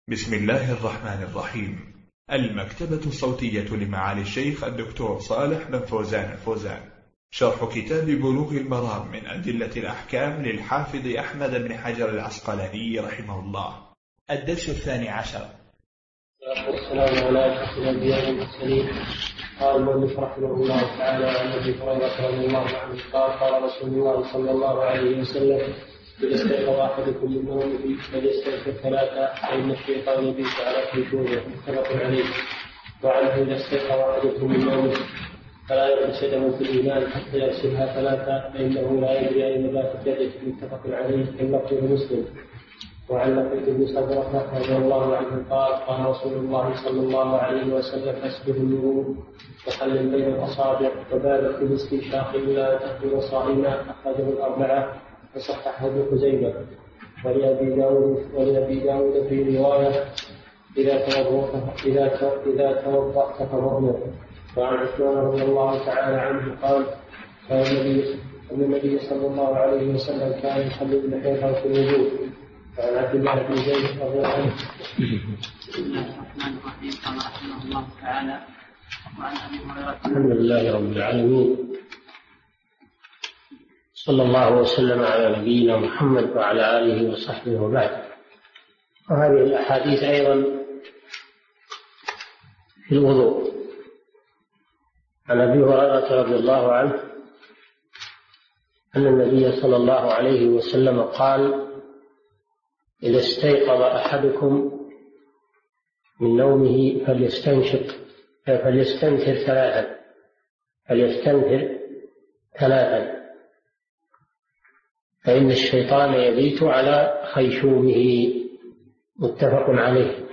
بسم الله الرحمن الرحيم. المكتبة الصوتية لمعالي الشيخ الدكتور صالح بن فوزان الفوزان، شرح كتاب بلوغ المرام من أدلة الأحكام للحافظ أحمد بن حجر العسقلاني رحمه الله، الدرس 12. والسلام على أشرف الأنبياء والمرسلين. قال المؤلف رحمه الله تعالى عن أبي هريرة رضي الله عنه قال قال رسول الله صلى الله عليه وسلم: إذا استيقظ أحدكم من نومه فليستيقظ ثلاثة فإن الشيطان يبيت على خيشومه، متفق عليه. وعنه: إذا استيقظ أحدكم من نومه فلا يغمس يده في الإيمان حتى يغسلها ثلاثة فإنه لا يدري أين باتت يده، متفق عليه. اللفظ مسلم. وعن لقيط بن صبرة رضي الله عنه قال قال رسول الله صلى الله عليه وسلم: أسبغ الوضوء وخلل بين الأصابع وبالغ في الاستنشاق إلا أن تكون صائما، أخرجه الأربعة وصححه ابن خزيمة. ولأبي داود في رواية: إذا توضأت فمؤمر. وعن عثمان رضي الله تعالى عنه قال كان النبي صلى الله عليه وسلم كان يخلل لحيته في الوضوء. وعن عبد الله بن زيد رضي الله عنه. بسم الله الرحمن الرحيم. قال رحمه الله تعالى: وعن أبي هريرة الحمد لله رب العالمين، صلى الله وسلم على نبينا محمد وعلى آله وصحبه وبعد. وهذه الأحاديث أيضا في الوضوء. عن أبي هريرة رضي الله عنه أن النبي صلى الله عليه وسلم قال: إذا استيقظ أحدكم من نومه فليستنثر ثلاثا فإن الشيطان يبيت على خيشومه، متفق عليه.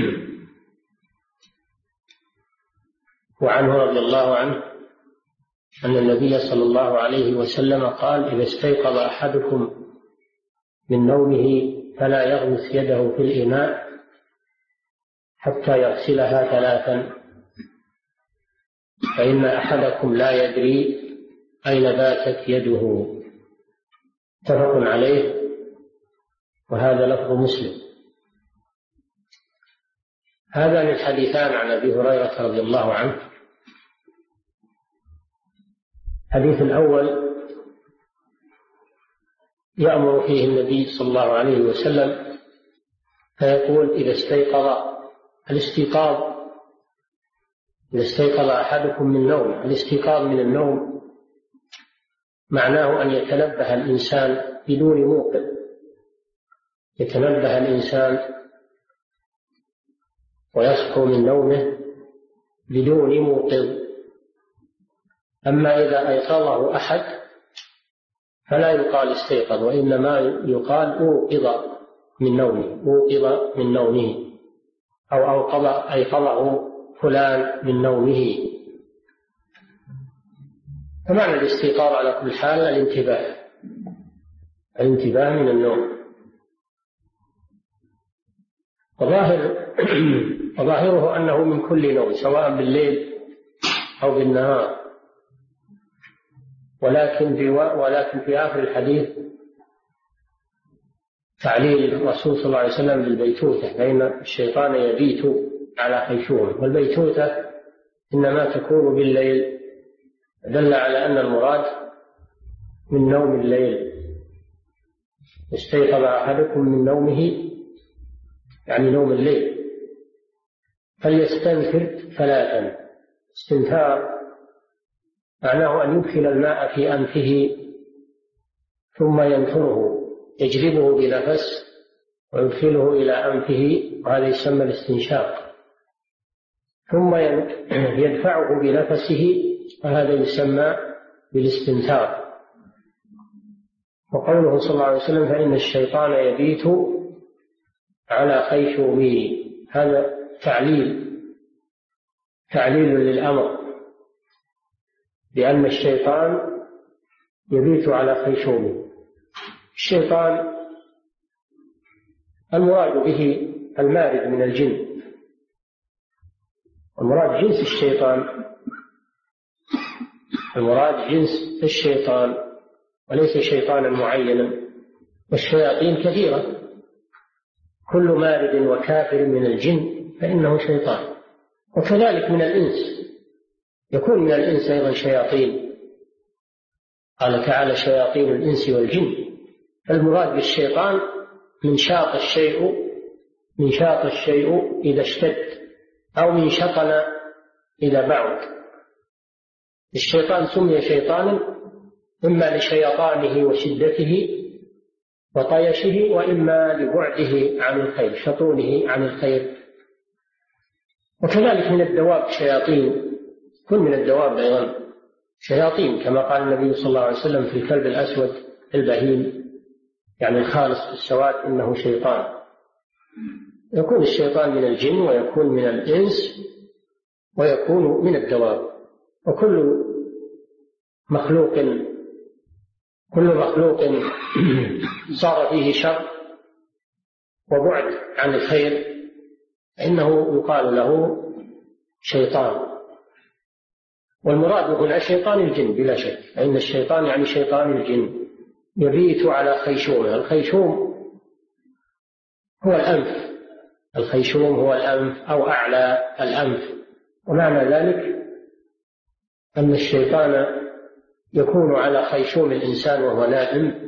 وعنه رضي الله عنه أن النبي صلى الله عليه وسلم قال: إذا استيقظ أحدكم من نومه فلا يغمس يده في الإناء حتى يغسلها ثلاثا فإن أحدكم لا يدري أين باتت يده، متفق عليه. وهذا لفظ مسلم. هذان الحديثان عن أبي هريرة رضي الله عنه. الحديث الأول يأمر فيه النبي صلى الله عليه وسلم فيقول: إذا استيقظ أحدكم من نومه. الاستيقاظ من النوم معناه أن يتنبه الإنسان بدون موقظ، يتنبه الإنسان ويصحو من نومه بدون موقظ. أما إذا أيقظه أحد فلا يقال استيقظ، وإنما يقال أوقظ من نومه، أو أيقظه فلان من نومه. فمعنى الاستيقاظ على كل حال الانتباه من النوم. وظاهره أنه من كل نوم، سواء بالليل أو بالنهار. ولكن في آخر الحديث تعليل الرسول صلى الله عليه وسلم بالبيتوتة، فإن الشيطان يبيت على خيشومه، والبيتوتة إنما تكون بالليل، دل على أن المراد من نوم الليل. استيقظ أحدكم من نومه يعني نوم الليل فليستنثر ثلاثا. استنثار معناه أن يدخل الماء في أنفه ثم ينثره، يجذبه بنفس ويدخله إلى أنفه، وهذا يسمى الاستنشاق. ثم يدفعه بنفسه، وهذا يسمى بالاستنثار. وقوله صلى الله عليه وسلم: فإن الشيطان يبيت على خيشومه، هذا تعليل للأمر، لأن الشيطان يبيت على خيشومه. الشيطان المراد به المارد من الجن، المراد جنس الشيطان وليس شيطانا معينا. والشياطين كثيرة، كل مارد وكافر من الجن فإنه شيطان. وكذلك من الإنس، يكون من الإنس أيضا شياطين، قال تعالى شياطين الإنس والجن. فالمراد بالشيطان من شاط الشيء إذا اشتد، أو من شطن إذا بعد. الشيطان سمي شيطانا إما لشيطانه وشدته وطيشه، وإما لبعده عن الخير، شطونه عن الخير. وكذلك من الدواب شياطين، كل من الدواب أيضا شياطين، كما قال النبي صلى الله عليه وسلم في الكلب الأسود البهيم، يعني الخالص بالسواد، إنه شيطان. يكون الشيطان من الجن، ويكون من الإنس، ويكون من الدواب. وكل مخلوق صار فيه شر وبعد عن الخير إنه يقال له شيطان. والمراد هنا شيطان الجن بلا شك، فإن الشيطان يعني شيطان الجن يبيت على خيشومه. الخيشوم هو الأنف، الخيشوم هو الأنف أو أعلى الأنف. ومعنى ذلك أن الشيطان يكون على خيشوم الإنسان وهو نائم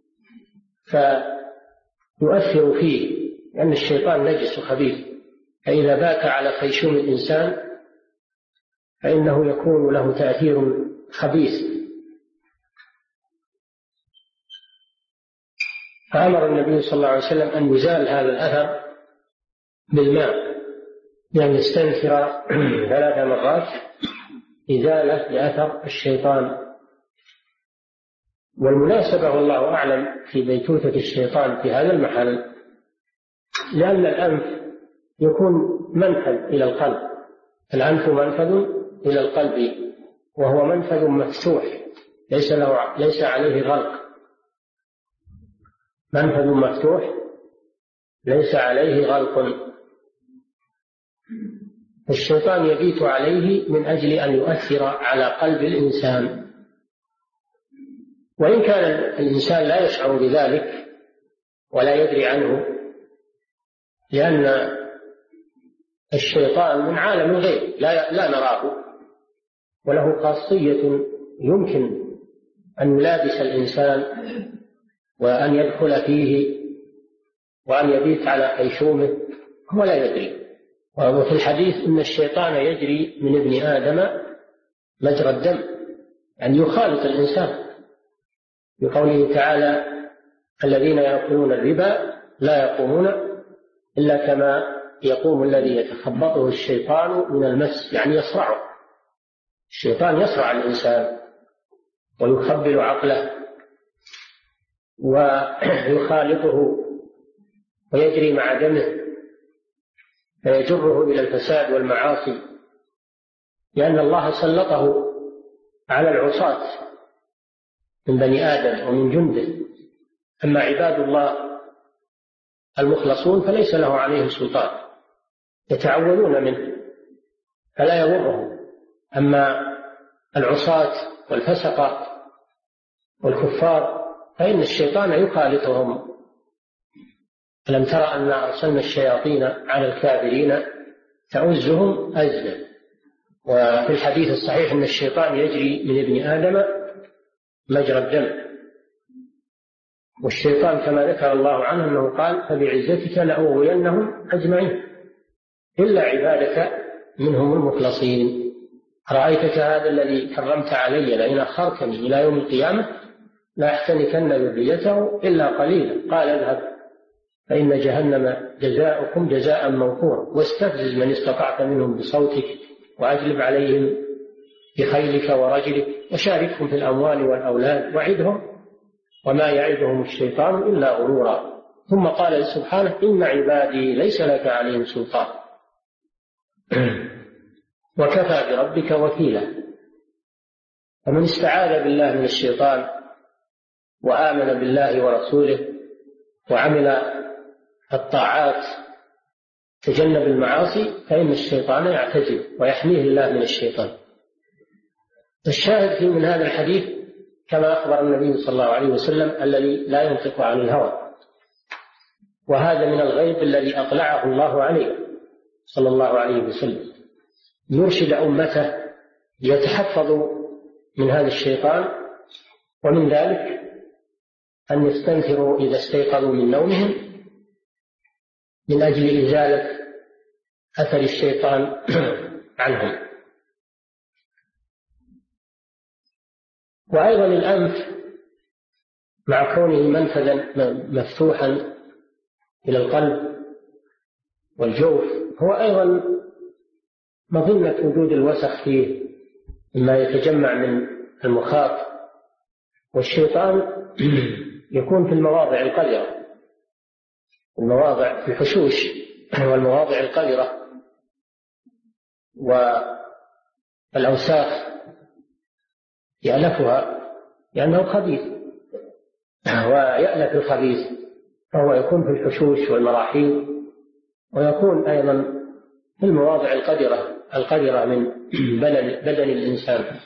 فيؤثر فيه، لأن الشيطان نجس خبيث، فإذا بات على خيشوم الإنسان فإنه يكون له تأثير خبيث. فأمر النبي صلى الله عليه وسلم أن يزال هذا الأثر بالماء، يعني يستنثر 3 مرات إزالة لأثر الشيطان. والمناسبة والله أعلم في بيتوتة الشيطان في هذا المحل، لأن الأنف يكون منفذ إلى القلب، الأنف منفذ إلى القلب، وهو منفذ مفتوح ليس عليه غلق، منفذ مفتوح ليس عليه غلق. الشيطان يبيت عليه من أجل أن يؤثر على قلب الإنسان، وإن كان الإنسان لا يشعر بذلك ولا يدري عنه، لأن الشيطان من عالم الغيب لا نراه، وله خاصية يمكن أن يلابس الإنسان وأن يدخل فيه وأن يبيت على خيشومه هو لا يدري. وفي الحديث إن الشيطان يجري من ابن آدم مجرى الدم، يعني يخالط الإنسان، بقوله تعالى الذين يأكلون الربا لا يقومون إلا كما يقوم الذي يتخبطه الشيطان من المس، يعني يصرعه. الشيطان يصرع الإنسان ويخبل عقله ويخالطه ويجري مع دمه فيجره إلى الفساد والمعاصي، لأن الله سلطه على العصاة من بني آدم ومن جنده. أما عباد الله المخلصون فليس له عليهم سلطان، يتعوذون منه فلا يضرهم. أما العصاة والفسقة والكفار فإن الشيطان يخالطهم. ألم ترى أن أرسلنا الشياطين على الكافرين تؤزهم أزا. وفي الحديث الصحيح أن الشيطان يجري من ابن آدم مجرى الدم. والشيطان كما ذكر الله عنه أنه قال فبعزتك لأغوينهم أجمعين إلا عبادك منهم المخلصين. رأيتك هذا الذي كرمت علي لئن أخرتني إلى يوم القيامة لأحتنكن ذريته إلا قليلا. قال اذهب فإن جهنم جزاؤكم جزاء موفورا واستفزز من استطعت منهم بصوتك وأجلب عليهم بخيلك ورجلك وشاركهم في الأموال والأولاد وعدهم وما يعدهم الشيطان إلا غرورا. ثم قال سبحانه إن عبادي ليس لك عليهم سلطان وكفى بربك وكيلا. فمن استعاذ بالله من الشيطان وآمن بالله ورسوله وعمل الطاعات تجنب المعاصي فإن الشيطان يعتزل ويحميه الله من الشيطان. الشاهد من هذا الحديث كما أخبر النبي صلى الله عليه وسلم الذي لا ينطق عن الهوى وهذا من الغيب الذي أطلعه الله عليه صلى الله عليه وسلم، يرشد أمته ليتحفظوا من هذا الشيطان، ومن ذلك أن يستنفروا إذا استيقظوا من نومهم من أجل إزالة أثر الشيطان عنهم. وأيضا الأنف مع كونه منفذا مفتوحا إلى القلب والجوف هو أيضا مظنة وجود الوسخ فيه مما يتجمع من المخاط، والشيطان يكون في المواضع القذرة، المواضع في الحشوش والمواضع القذرة والأوساخ يألفها لأنه خبيث ويألف الخبيث، فهو يكون في الحشوش والمراحيض، ويكون أيضا في المواضع القذرة من بدن الإنسان،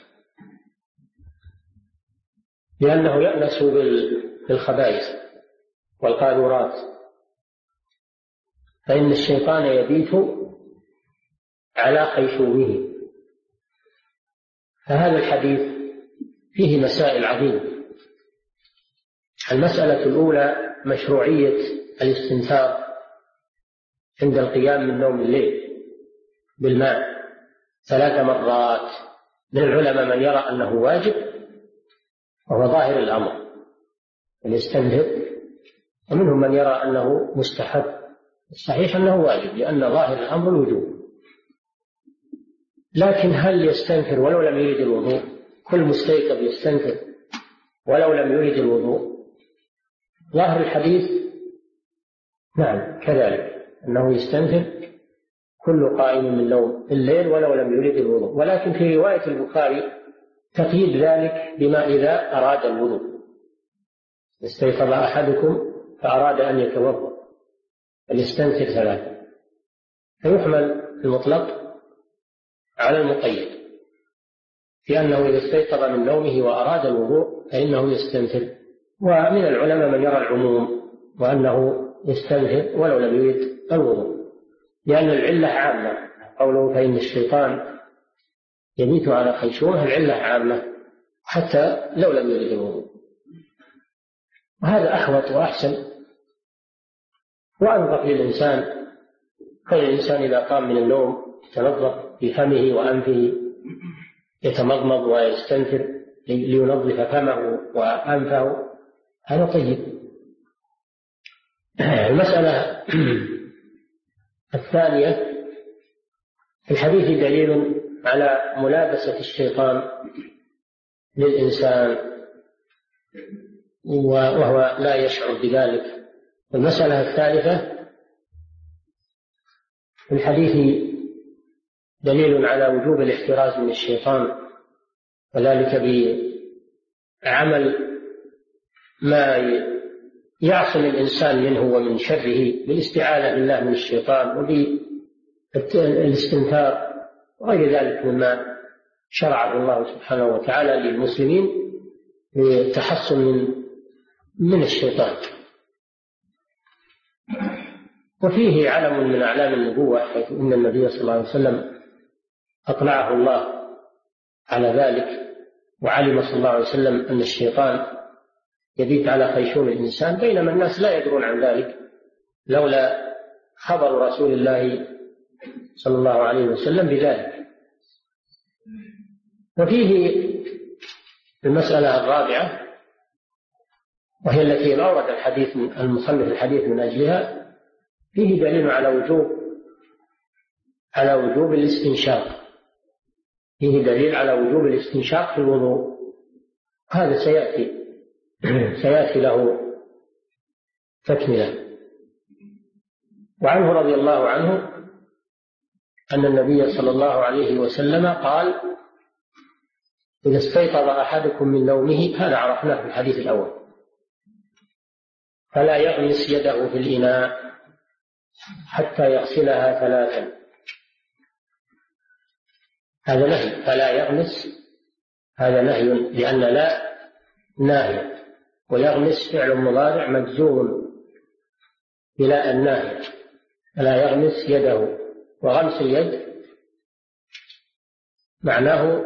لأنه يأنس بالخبائث والقاذورات، فإن الشيطان يبيت على خيشومه. فهذا الحديث فيه مسائل عظيمة. المسألة الأولى مشروعية الاستنثار عند القيام من نوم الليل بالماء 3 مرات. من العلماء من يرى أنه واجب، وهو ظاهر الأمر الاستنثار، ومنهم من يرى أنه مستحب. الصحيح أنه واجب لأن ظاهر الأمر الوجوب، لكن هل يستنثر ولو لم يرد الوضوء؟ كل مستيقظ يستنثر ولو لم يرد الوضوء؟ ظاهر الحديث نعم كذلك، أنه يستنثر كل قائم من نوم الليل ولو لم يرد الوضوء، ولكن في رواية البخاري تقييد ذلك بما إذا أراد الوضوء. استيقظ أحدكم فأراد أن يتوضأ فليستنثر 3، فيحمل المطلق على المقيد، في أنه إذا استيقظ من نومه وأراد الوضوء فإنه يستنثر. ومن العلماء من يرى العموم وأنه يستنثر ولو لم يرد الوضوء، لأن العلة عامة. قوله فإن الشيطان يبيت على خيشومه، العلة عامة حتى لو لم يرد الوضوء، وهذا أحوط وأحسن وأنظف للإنسان. فالإنسان إذا قام من النوم يتنظف في فمه وأنفه، يتمضمض ويستنثر لينظف فمه وأنفه، هذا طيب. المسألة الثانية، في الحديث دليل على ملابسة الشيطان للإنسان وهو لا يشعر بذلك. المسألة الثالثة، في الحديث دليل على وجوب الاحتراز من الشيطان، وذلك بعمل ما يعصم الإنسان منه ومن شره، بالاستعاذة بالله من الشيطان وبالاستنثار وغير ذلك مما شرعه الله سبحانه وتعالى للمسلمين للتحصن من الشيطان. وفيه علم من أعلام النبوة، حيث إن النبي صلى الله عليه وسلم أطلعه الله على ذلك، وعلم صلى الله عليه وسلم أن الشيطان يبيت على خيشوم الإنسان، بينما الناس لا يدرون عن ذلك لولا خبر رسول الله صلى الله عليه وسلم بذلك. وفيه المسألة الرابعة، وهي التي أورد الحديث المصنف الحديث من أجلها، فيه دليل على وجوب الاستنشاق. فيه دليل على وجوب الاستنشاق في الوضوء، هذا سيأتي له تكملة. وعنه رضي الله عنه أن النبي صلى الله عليه وسلم قال: إذا استيقظ أحدكم من نومه، هذا عرفناه في الحديث الأول، فلا يغمس يده في الإناء حتى يغسلها 3. هذا نهي، فلا يغمس، هذا نهي، لأن لا ناهي، ويغمس فعل مضارع مجزوم بلاء الناهية، فلا يغمس يده. وغمس اليد معناه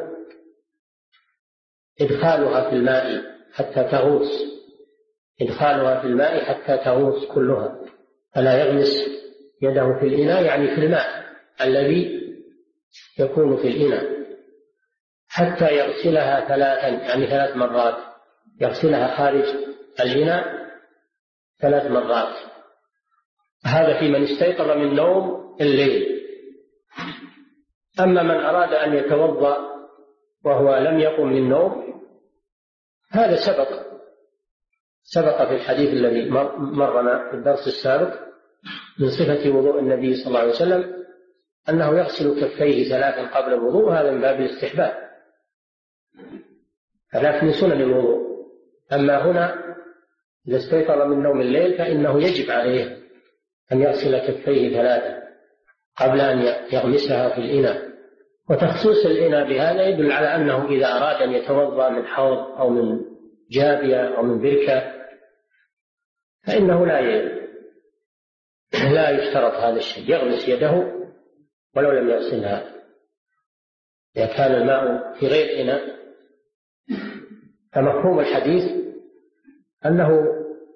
إدخالها في الماء حتى تغوص، إدخالها في الماء حتى تغوص كلها. فلا يغمس يده في الإناء يعني في الماء الذي يكون في الإناء حتى يغسلها ثلاثا، يعني 3 مرات، يغسلها خارج الإناء 3 مرات. هذا في من استيقظ من نوم الليل. أما من أراد أن يتوضأ وهو لم يقم من النوم، هذا سبق في الحديث الذي مرنا في الدرس السابق من صفة وضوء النبي صلى الله عليه وسلم أنه يغسل كفيه 3 قبل الوضوء، هذا من باب الاستحباب، هذا من سنن الوضوء. أما هنا إذا استيقظ من نوم الليل فإنه يجب عليه أن يغسل كفيه 3 قبل أن يغمسها في الإناء. وتخصيص الإناء بهذا يدل على أنه إذا أراد أن يتوضأ من حوض أو من جابية أو من بركة فإنه لا يشترط هذا الشيء، يغمس يده ولو لم يغسلها. إذا كان الماء في غير إناء فمفهوم الحديث أنه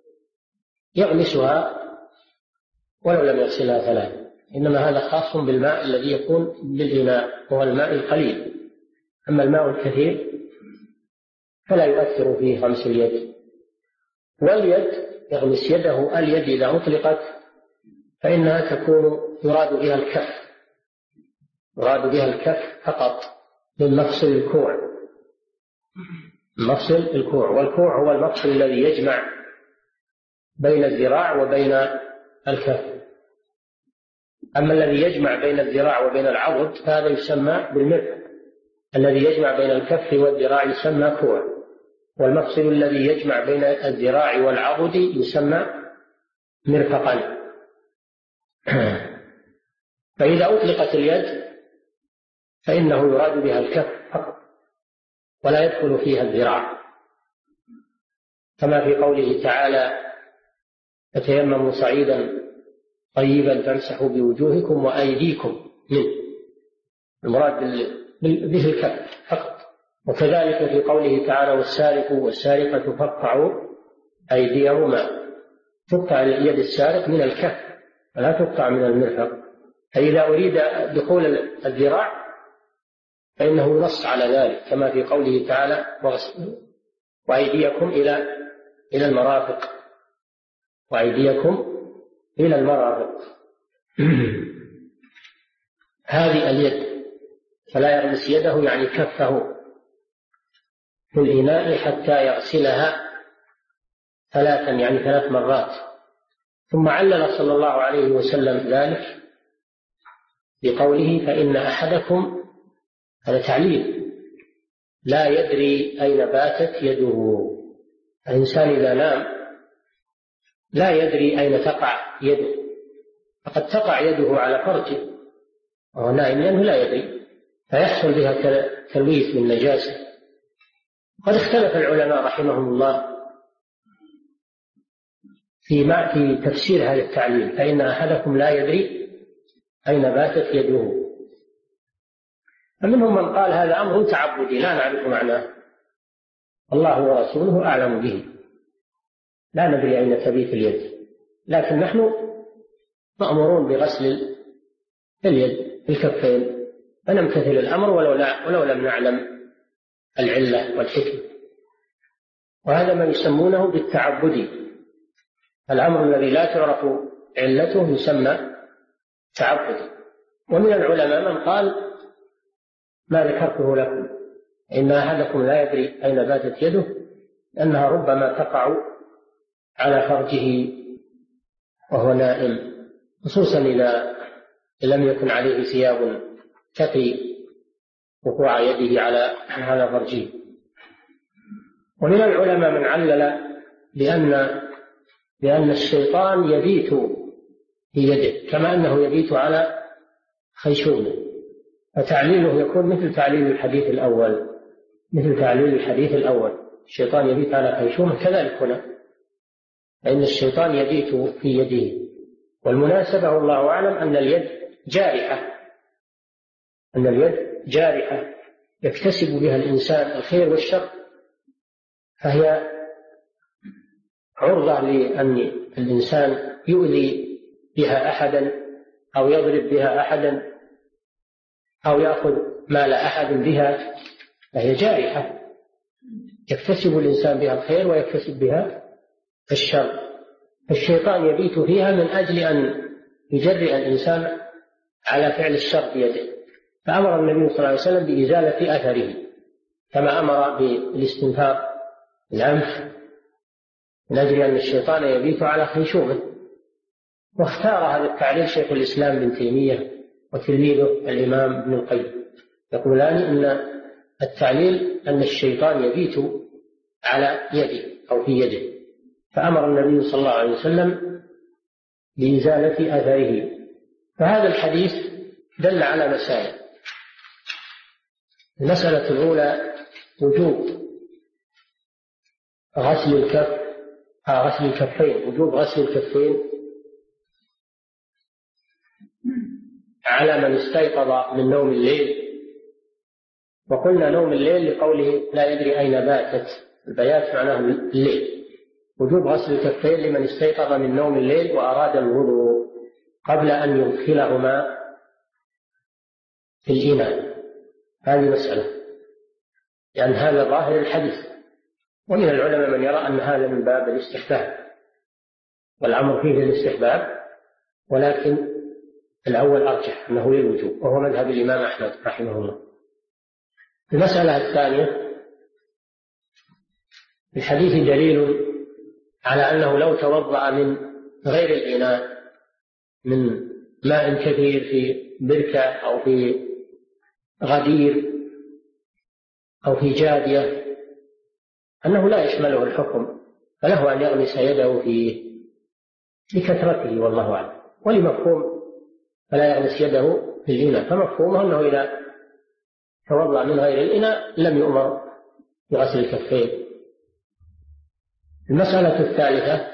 يغمسها ولو لم يغسلها 3. إنما هذا خاص بالماء الذي يكون بالإناء وهو الماء القليل. أما الماء الكثير فلا يؤثر فيه غمس اليد. واليد يغمس يده، اليد إذا أطلقت فإنها تكون يراد بها الكف، يراد بها الكف فقط من مفصل الكوع، مفصل الكوع. والكوع هو المفصل الذي يجمع بين الذراع وبين الكف. أما الذي يجمع بين الذراع وبين العضد فهذا يسمى بالمرفق، الذي يجمع بين الكف والذراع يسمى كوع، والمفصل الذي يجمع بين الذراع والعضد يسمى مرفقا. فإذا أطلقت اليد فإنه يراد بها الكف فقط ولا يدخل فيها الذراع، كما في قوله تعالى: فتيمموا صعيدا طيبا فامسحوا بوجوهكم وأيديكم منه، المراد به الكف فقط. وكذلك في قوله تعالى: والسارق والسارقة فاقطعوا أيديهما، تقطع يد السارق من الكف ولا تقطع من المرفق. فإذا أريد دخول الذراع فإنه ينص على ذلك، كما في قوله تعالى: وأيديكم إلى المرافق، وأيديكم إلى المرافق. هذه اليد، فلا يغمس يده يعني كفه في الإناء حتى يغسلها 3 يعني 3 مرات. ثم علل صلى الله عليه وسلم ذلك بقوله: فإن أحدكم، هذا تعليل، لا يدري أين باتت يده. الإنسان إذا نام لا يدري أين تقع يده، فقد تقع يده على فرجه وهو نائم لأنه لا يدري، فيحصل بها تلويث بالنجاسة. قد اختلف العلماء رحمهم الله في تفسير هذا التعليل: فإن أحدكم لا يدري أين باتت يده. فمنهم من قال هذا أمر تعبدي لا نعرف معناه، الله ورسوله أعلم به، لا ندري أين تبيت اليد، لكن نحن مأمورون بغسل اليد الكفين، فنمتثل الأمر ولو لم نعلم العلة والحكمة. وهذا ما يسمونه بالتعبدي، الأمر الذي لا تعرف علته يسمى تعبدي. ومن العلماء من قال ما ذكرته لكم: إن أحدكم لا يدري أين باتت يده، لأنها ربما تقع على فرجه وهو نائم، خصوصا إذا لم يكن عليه ثياب تقي وقوع يده على فرجه. ومن العلماء من علل بأن الشيطان يبيت في يده كما أنه يبيت على خيشومه، فتعليله يكون مثل تعليل الحديث الأول، الشيطان يبيت على خيشومه، كذلك هنا فإن الشيطان يبيت في يده والمناسبة والله أعلم أن اليد جارحة يكتسب بها الإنسان الخير والشر، فهي عرضة لأن الإنسان يؤذي بها أحدا أو يضرب بها أحدا أو يأخذ مال أحد بها، فهي جارحة يكتسب الإنسان بها الخير ويكتسب بها الشر. الشيطان يبيت فيها من أجل أن يجرئ الإنسان على فعل الشر بيده، فأمر النبي صلى الله عليه وسلم بإزالة أثره كما أمر بالاستنفار الأنف من أجل أن الشيطان يبيت على خيشومه. واختار هذا التعليل شيخ الإسلام ابن تيمية وتلميذه الإمام ابن القيم، يقولان إن التعليل أن الشيطان يبيت على يده أو في يده، فأمر النبي صلى الله عليه وسلم بإزالة أثره. فهذا الحديث دل على مسائل. المسألة الأولى وجوب غسل الكفين، وجوب غسل الكفين على من استيقظ من نوم الليل. وقلنا نوم الليل لقوله لا يدري أين باتت، البيات معناه الليل. وجوب غسل الكفين لمن استيقظ من نوم الليل وأراد الوضوء قبل أن يدخلهما في الإناء. هذه مسألة، لأن هذا ظاهر الحديث، ومن العلماء من يرى أن هذا من باب الاستحباب والأمر فيه الاستحباب، ولكن الأول أرجح أنه للوجوب، وهو مذهب الإمام أحمد رحمه الله. المسألة الثانية، الحديث دليل على أنه لو توضأ من غير الإناء من ماء كثير في بركة أو في غدير أو في جادية أنه لا يشمله الحكم، فله أن يغمس يده فيه لكثرته والله أعلم. ولمفهوم فلا يغمس يده في الإناء، فمفهومه أنه إذا توضأ من غير الإناء لم يؤمر بغسل الكفين. المسألة الثالثة،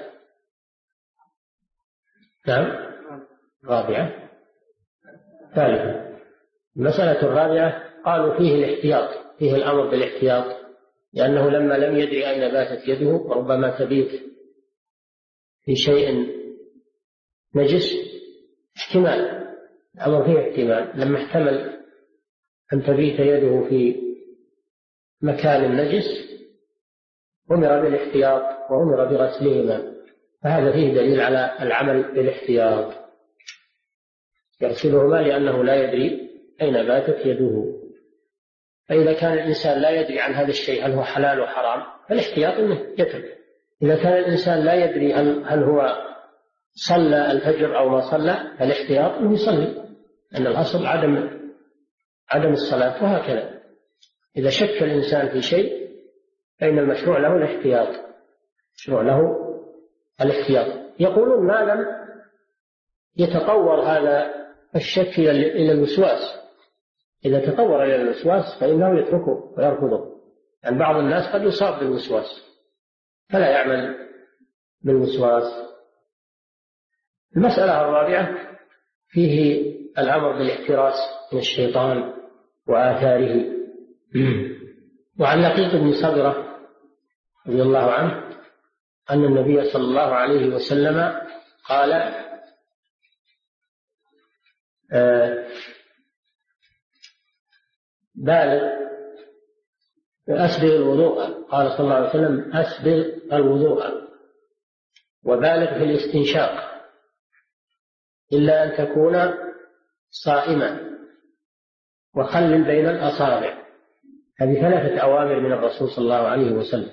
نعم رابعة ثالثة، المسألة الرابعة قالوا فيه الاحتياط، فيه الأمر بالاحتياط، لأنه لما لم يدري أين باتت يده وربما تبيت في شيء نجس، احتمال، الأمر فيه احتمال، لما احتمل أن تبيت يده في مكان نجس أمر بالاحتياط وأمر بغسلهما، فهذا فيه دليل على العمل بالاحتياط، يغسلهما لأنه لا يدري أين باتت يده. فإذا كان الإنسان لا يدري عن هذا الشيء هل هو حلال وحرام فالاحتياط أنه يترك. إذا كان الإنسان لا يدري هل هو صلى الفجر أو ما صلى فالاحتياط أنه يصلي، أن الأصل عدم الصلاة. وهكذا إذا شك الإنسان في شيء فإن المشروع له الاحتياط، مشروع له الاحتياط. يقولون ما لم يتطور هذا الشك إلى الوسواس، إذا تطور إلى الوسواس فإنه يتركه ويرفضه، يعني بعض الناس قد يصاب بالوسواس فلا يعمل بالوسواس. المسألة الرابعة فيه الأمر بالاحتراس من الشيطان وآثاره. وعن لقيط بن صبرة رضي الله عنه أن النبي صلى الله عليه وسلم قال بالغ أسبغ الوضوء، قال صلى الله عليه وسلم أسبغ الوضوء وبالغ في الاستنشاق إلا أن تكون صائما وخلل بين الأصابع. هذه 3 أوامر من الرسول صلى الله عليه وسلم،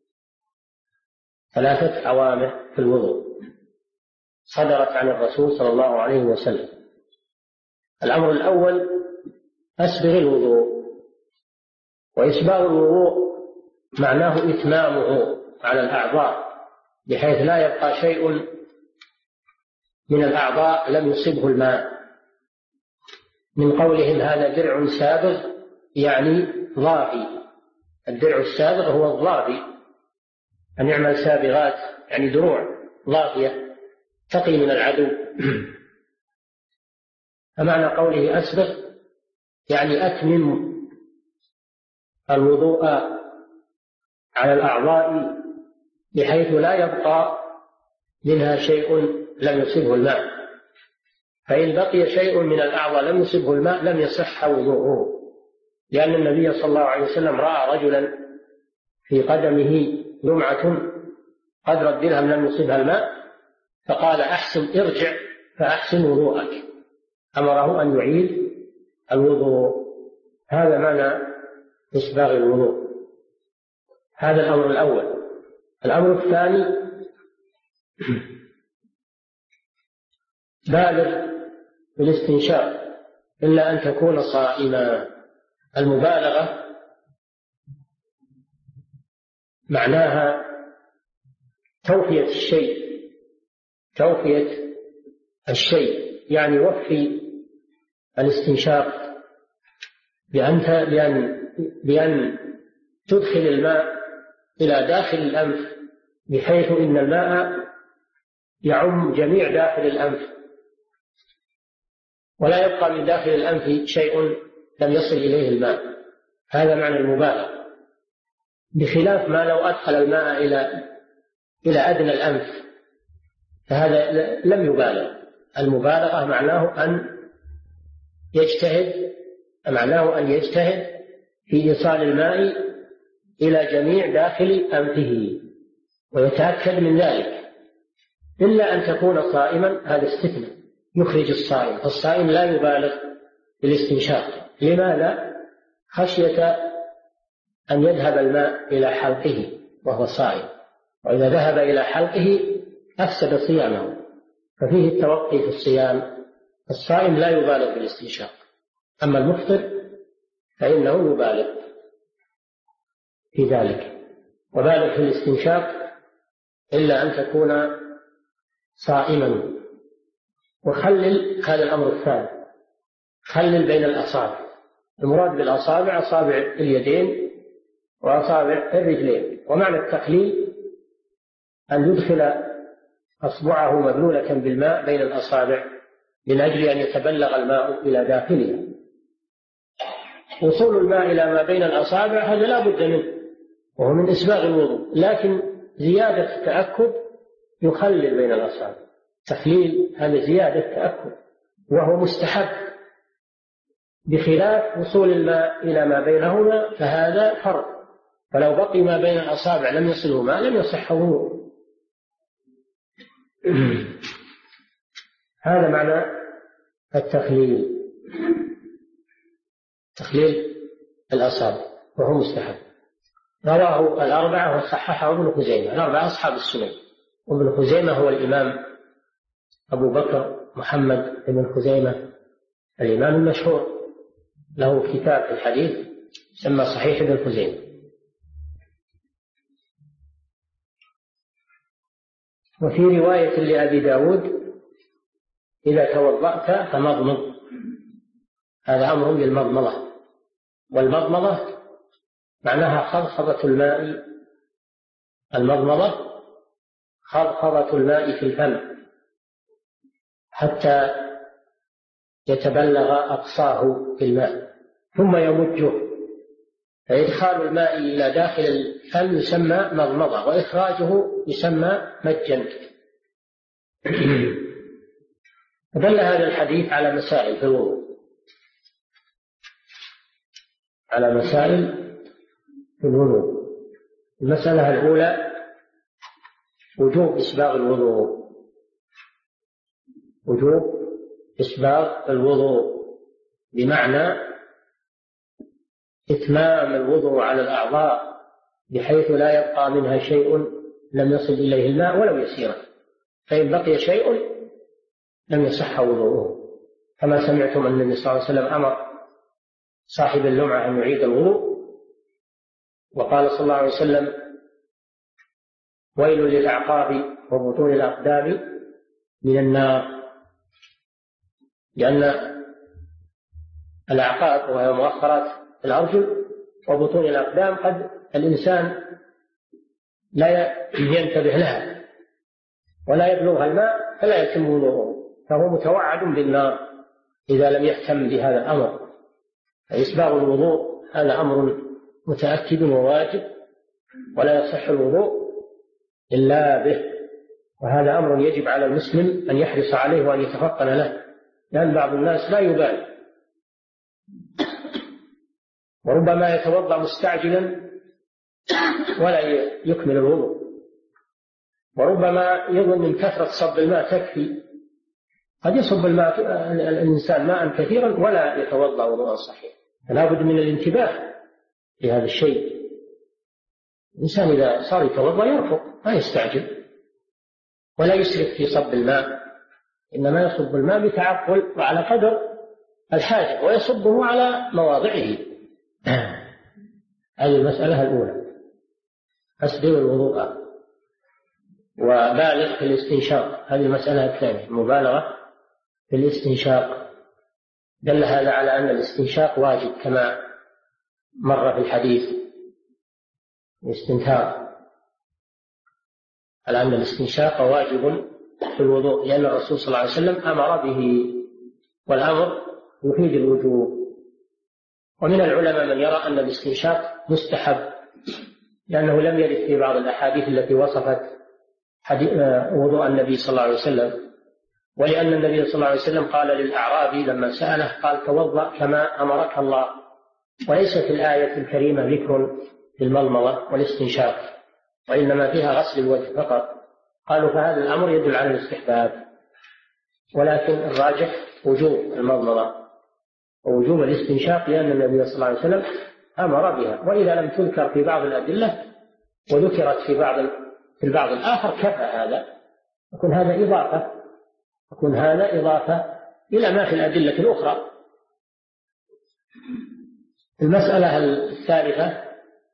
3 أوامر في الوضوء صدرت عن الرسول صلى الله عليه وسلم. الأمر الأول أسبغ الوضوء، وإسباغ الوضوء معناه إتمامه على الأعضاء بحيث لا يبقى شيء من الأعضاء لم يصبه الماء. من قولهم هذا درع سابغ يعني ضافي، الدرع السابغ هو الضافي، أن يعمل سابغات يعني دروع ضافية تقي من العدو. فمعنى قوله أسبغ يعني أتمم الوضوء على الأعضاء بحيث لا يبقى منها شيء لم يصبه الماء، فإن بقي شيء من الأعضاء لم يصبه الماء لم يصح وضوءه، لأن النبي صلى الله عليه وسلم رأى رجلا في قدمه لمعة قدر الدرهم لم يصبها الماء فقال أحسن ارجع فأحسن وضوءك، أمره أن يعيد الوضوء. هذا معنى إسباغ الوضوء. هذا الأمر الأول. الأمر الثاني بالغ بالاستنشاق إلا أن تكون صائما. المبالغة معناها توفية الشيء يعني وفي الاستنشاق بأن تدخل الماء إلى داخل الأنف بحيث إن الماء يعم جميع داخل الأنف ولا يبقى من داخل الأنف شيء لم يصل إليه الماء. هذا معنى المبالغة، بخلاف ما لو أدخل الماء إلى أدنى الأنف فهذا لم يبالغ. المبالغة معناه أن يجتهد في إيصال الماء إلى جميع داخل أنفه ويتأكد من ذلك، إلا أن تكون صائما. هذا استثناء يخرج الصائم، فالصائم لا يبالغ بالاستنشاق. لماذا؟ خشية أن يذهب الماء إلى حلقه وهو صائم، وإذا ذهب إلى حلقه أفسد صيامه، ففيه التوقي في الصيام. الصائم لا يبالغ بالاستنشاق، أما المفطر فإنه يبالغ في ذلك. وبالغ في الاستنشاق إلا أن تكون صائما. وخلل، هذا الأمر الثالث، خلل بين الأصابع. المراد بالأصابع أصابع اليدين وأصابع الرجلين. ومعنى التخليل أن يدخل أصبعه مبلولة بالماء بين الأصابع من أجل أن يتبلغ الماء إلى داخله. وصول الماء إلى ما بين الأصابع هذا لا بد منه وهو من إسباغ الوضوء، لكن زيادة التأكد يخلل بين الأصابع. تخليل هذا زيادة تأكد وهو مستحب، بخلاف وصول الماء إلى ما بينهما فهذا فرض، فلو بقي ما بين الأصابع لم يصله ماء لم يصح وضوءه. هذا معنى التخليل، تخليل الأصابع وهو مستحب. رواه الأربعة وصححه ابن خزيمة. الأربعة أصحاب السنن، وابن خزيمة هو الإمام أبو بكر محمد بن خزيمة الإمام المشهور، له كتاب في الحديث يسمى صحيح ابن خزيمة. وفي رواية لأبي داود إذا توضأت فمضمض. هذا أمر بالمضمضة، والمضمضة معناها خضخضة الماء. المضمضة خضخضة الماء في الفم حتى يتبلغ أقصاه في الماء ثم يمجه، فإدخال الماء إلى داخل الفم يسمى مضمضة، وإخراجه يسمى مجا. دل هذا الحديث على مسائل في الوضوء، على مسائل في الوضوء. المسألة الأولى وجوب إسباغ الوضوء، وجوب إسباغ الوضوء بمعنى إتمام الوضوء على الأعضاء بحيث لا يبقى منها شيء لم يصل إليه الماء ولو يسيرا، فإن بقي شيء لم يصح وضوءه، كما سمعتم أن النبي صلى الله عليه وسلم أمر صاحب اللمعة أن يعيد الوضوء، وقال صلى الله عليه وسلم ويل للأعقاب وبطون الأقدام من النار، لأن الأعقاب وهي مؤخرات الأرجل وبطون الأقدام قد الإنسان لا ينتبه لها ولا يبلغها الماء فلا يتم وضوءه، فهو متوعد بالنار إذا لم يهتم بهذا الأمر. فإسباغ الوضوء هذا أمر متأكد وواجب، ولا يصح الوضوء إلا به، وهذا أمر يجب على المسلم أن يحرص عليه وأن يتفطن له، لأن بعض الناس لا يبالي، وربما يتوضأ مستعجلا ولا يكمل الوضوء، وربما يظن من كثرة صب الماء تكفي، قد يصب الإنسان ماء كثيرا ولا يتوضأ وضوءا صحيحا. فلا بد من الانتباه لهذا الشيء. الإنسان إذا صار يتوضأ يرفق، ما يستعجل ولا يسرف في صب الماء، إنما يصب الماء بتعقل وعلى قدر الحاجة، ويصبه على مواضعه. هذه المسألة الأولى. أسبغ الوضوء وبالغ في الاستنشاق، هذه المسألة الثانية، المبالغة في الاستنشاق. دل هذا على أن الاستنشاق واجب كما مر في الحديث، الاستنثار، على أن الاستنشاق واجب في الوضوء، لأن الرسول صلى الله عليه وسلم أمر به، والأمر يفيد الوجوب. ومن العلماء من يرى أن الاستنشاق مستحب، لأنه لم يرد في بعض الأحاديث التي وصفت وضوء النبي صلى الله عليه وسلم، ولأن النبي صلى الله عليه وسلم قال للأعرابي لما سأله، قال توضأ كما أمرك الله، وليس في الآية الكريمة ذكر في المضمضة والاستنشاق، وإنما فيها غسل الوجه فقط. قالوا فهذا الأمر يدل على الاستحباب، ولكن الراجح وجوب المضمضة ووجوب الاستنشاق، لأن النبي صلى الله عليه وسلم أمر بها. وإذا لم تذكر في بعض الأدلة وذكرت في البعض الآخر كفى هذا، يكون هذا إضافة إلى ما في الأدلة الأخرى. المسألة الثالثة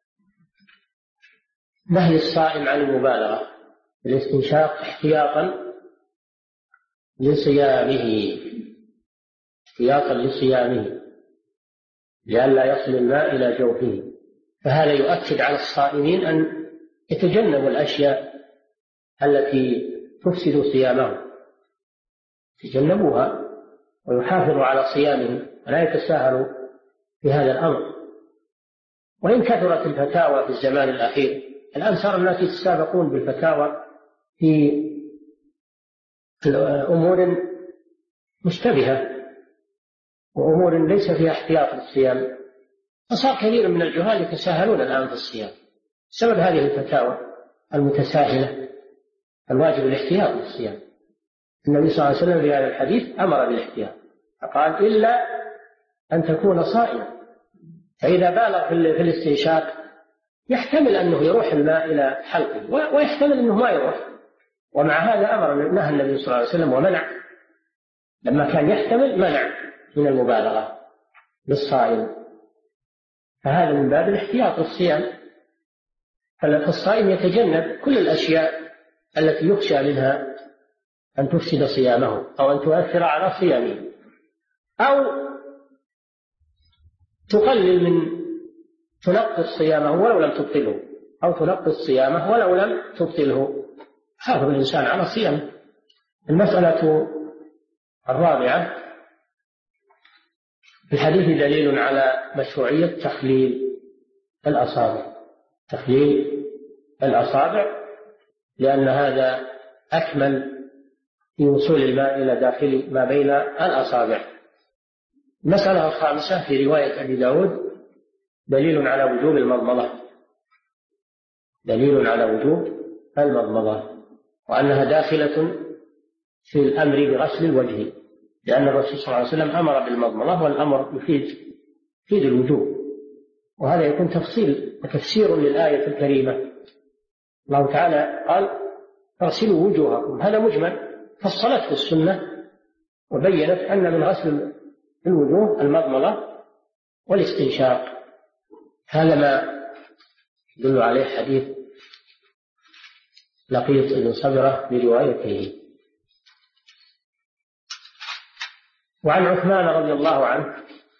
نهي الصائم عن المبالغة الاستنشاق احتياطا لصيامه لئلا يصل الماء إلى جوفه. فهذا يؤكد على الصائمين أن يتجنبوا الأشياء التي تفسد صيامهم، يتجنبوها ويحافظوا على صيامهم ولا يتساهلوا في هذا الأمر. وإن كثرت الفتاوى في الزمان الأخير، الآن صار الناس يتسابقون بالفتاوى في أمور مشتبهة وأمور ليس فيها احتياط للصيام، فصار كثير من الجهال يتساهلون الآن في الصيام بسبب هذه الفتاوى المتساهلة. الواجب الاحتياط للصيام. النبي صلى الله عليه وسلم في هذا الحديث أمر بالاحتياط، فقال إلا أن تكون صائما. فإذا بالغ في الاستنشاق يحتمل أنه يروح الماء إلى حلقه، ويحتمل أنه ما يروح، ومع هذا نهى النبي صلى الله عليه وسلم ومنع. لما كان يحتمل منع من المبالغة للصائم، فهذا من باب الاحتياط للصيام. فالصائم يتجنب كل الأشياء التي يخشى منها أن تفسد صيامه أو أن تؤثر على صيامه، أو تقلل من تنقص صيامه ولو لم تبطله، أو تنقص صيامه ولو لم تبطله. حافظ الإنسان على صيامه. المسألة الرابعة: في الحديث دليل على مشروعية تخليل الأصابع، لأن هذا أكمل في وصول الماء إلى داخل ما بين الأصابع. المسألة الخامسة في رواية أبي داود: دليل على وجوب المضمضة، وأنها داخلة في الأمر بغسل الوجه، لأن الرسول صلى الله عليه وسلم أمر بالمضمضة، والأمر يفيد الوجوب. وهذا يكون تفسير للآية الكريمة. الله تعالى قال: اغسلوا وجوهكم، هذا مجمل، فصلته السنة وبينت أن من غسل الوجوه المضمضة والاستنشاق. هذا ما يدل عليه حديث لقيط بن صبرة بروايته. وعن عثمان رضي الله عنه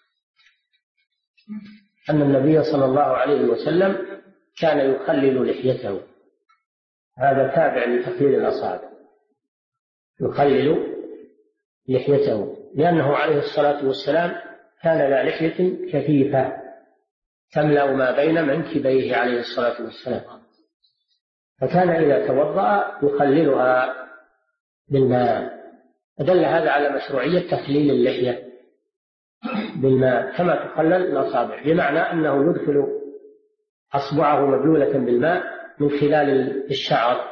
أن النبي صلى الله عليه وسلم كان يخلل لحيته. هذا تابع لتخليل الأصابع، يخلل لحيته، لأنه عليه الصلاة والسلام كان لا لحية كثيفة تملأ ما بين منكبيه عليه الصلاة والسلام، فكان إذا توضأ يخللها بالماء. فدل هذا على مشروعية تخليل اللحية بالماء كما تخلل الأصابع، بمعنى أنه يدخل أصبعه مبلولة بالماء من خلال الشعر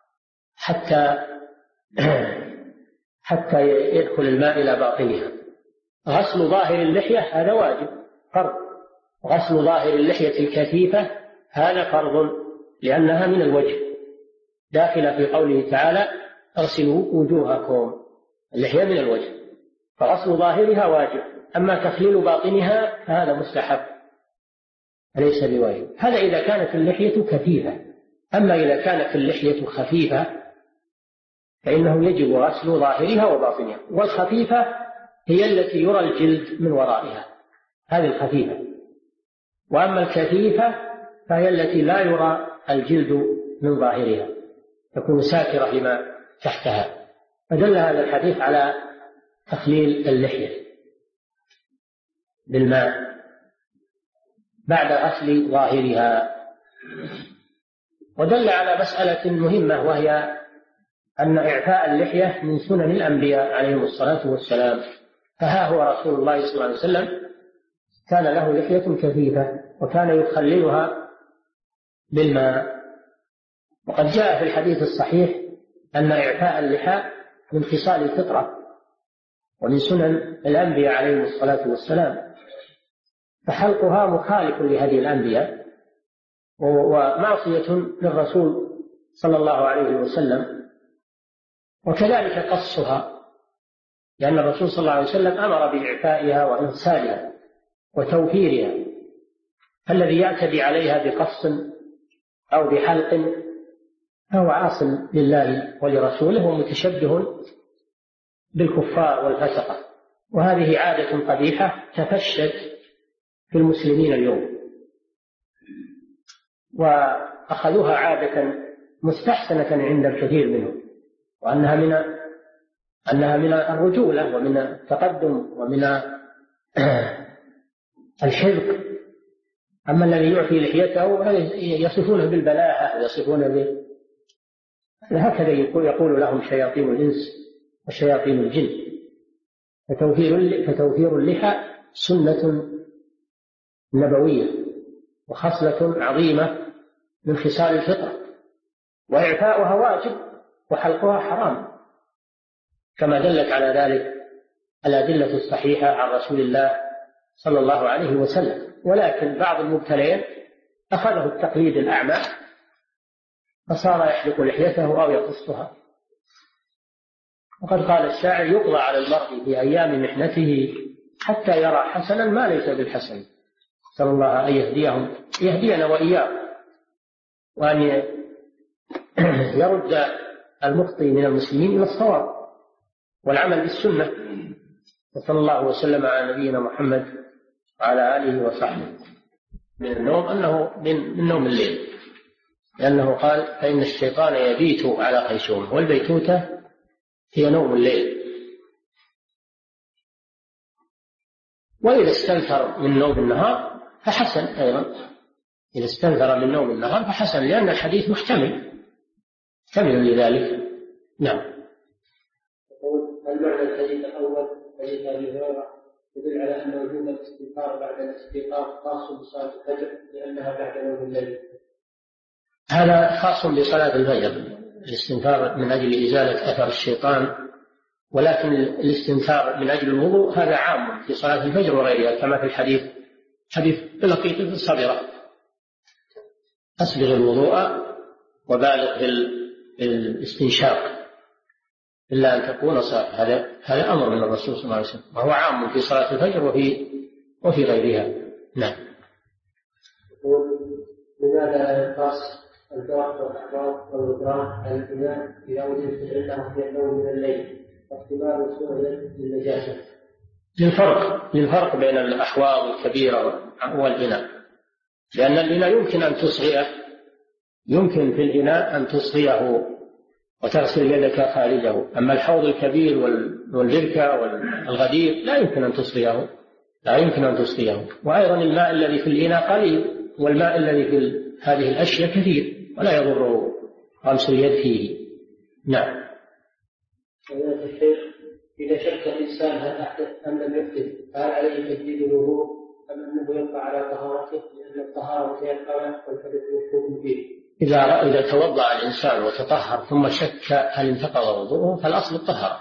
حتى يدخل الماء إلى باطنها. غسل ظاهر اللحية هذا واجب فرض، غسل ظاهر اللحية الكثيفة هذا فرض، لأنها من الوجه داخلة في قوله تعالى اغسلوا وجوهكم، اللحية من الوجه، فغسل ظاهرها واجب، أما تخليل باطنها فهذا مستحب ليس بواجب. هذا إذا كانت اللحية كثيفة. أما إذا كانت اللحية خفيفة فإنه يجب غسل ظاهرها وباطنها، والخفيفة هي التي يرى الجلد من ورائها، هذه الخفيفة. وأما الكثيفة فهي التي لا يرى الجلد من ظاهرها، تكون ساترة لما تحتها. فدل هذا الحديث على تخليل اللحية بالماء بعد غسل ظاهرها. ودل على مسألة مهمة، وهي أن إعفاء اللحية من سنن الأنبياء عليهم الصلاة والسلام. فها هو رسول الله صلى الله عليه وسلم كان له لحية كثيفة وكان يخللها بالماء. وقد جاء في الحديث الصحيح أن إعفاء اللحى من خصال الفطرة ومن سنن الأنبياء عليهم الصلاة والسلام، فحلقها مخالف لهدي الأنبياء ومعصية للرسول صلى الله عليه وسلم. وكذلك قصها، لأن الرسول صلى الله عليه وسلم أمر بإعفائها وإرسالها وتوفيرها. الذي يعتدي عليها بقص أو بحلق فهو عاص لله ولرسوله ومتشبه بالكفار والفسقة. وهذه عادة قبيحة تفشت في المسلمين اليوم، وأخذوها عادة مستحسنة عند الكثير منهم، وأنها من الرجولة ومن التقدم ومن الحذق. أما الذي يعفي لحيته يصفونه بالبلاهة ويصفونه هكذا يقول لهم شياطين الإنس وشياطين الجن. فتوفير اللحى سنة نبوية وخصلة عظيمة من خصال الفطرة، وإعفاؤها واجب وحلقها حرام، كما دلت على ذلك الأدلة الصحيحة عن رسول الله صلى الله عليه وسلم. ولكن بعض المبتلين أخذه التقليد الأعمى فصار يحلق لحيته أو يقصها. وقد قال الشاعر يقضى على المرء في أيام محنته حتى يرى حسنا ما ليس بالحسن. صلى الله أن يهدينا وإياه، وأن يرد المخطئ من المسلمين إلى الصواب والعمل بالسنة. وصلى الله وسلم على نبينا محمد وعلى آله وصحبه. من النوم أنه من نوم الليل، لأنه قال فإن الشيطان يبيت على خيشومه، والبيتوتة هي نوم الليل. وإذا استنثر من نوم النهار فحسن أيضا، إذا استنثر من نوم النهار فحسن، لأن الحديث محتمل لذلك. نعم. المعنى الحديث الأول حديث أبي هريرة يدل على أن وجوب الاستغفار بعد الاستيقاظ خاص بصلاة الفجر لأنها بعد نوم الليل. هذا خاص بصلاة الفجر، الاستنثار من أجل إزالة أثر الشيطان، ولكن الاستنثار من أجل الوضوء هذا عام في صلاة الفجر وغيرها، كما في حديث لقيط بن صبرة أسبغ الوضوء وبالغ في الاستنشاق إلا أن تكون صلاة. هذا أمر من الرسول صلى الله عليه وسلم، وهو عام في صلاة الفجر وفي غيرها. نعم. لماذا لا يقاس الفرق والأحباط والغدران على الإمام إذا وجدت عنده في النوم من الليل واحتمال وصول للنجاسة؟ للفرق بين الأحواض الكبيرة والإناء، لأن الإناء يمكن في الإناء أن تصغيه وتغسل يدك خارجه. أما الحوض الكبير والبركة والغدير لا يمكن أن تصفيه. وأيضا الماء الذي في الإناء قليل، والماء الذي في هذه الأشياء كثير، ولا يضره غمس اليد فيه. نعم. الشيخ إذا شك الإنسان هل أحدث أم لم يحدث فهل عليه تجديد الوضوء أم أنه يبقى على طهارته، لأن الطهارة هي القلع والحدث مشكوك فيه؟ إذا توضأ الإنسان وتطهر ثم شك هل انتقض وضوءه فالأصل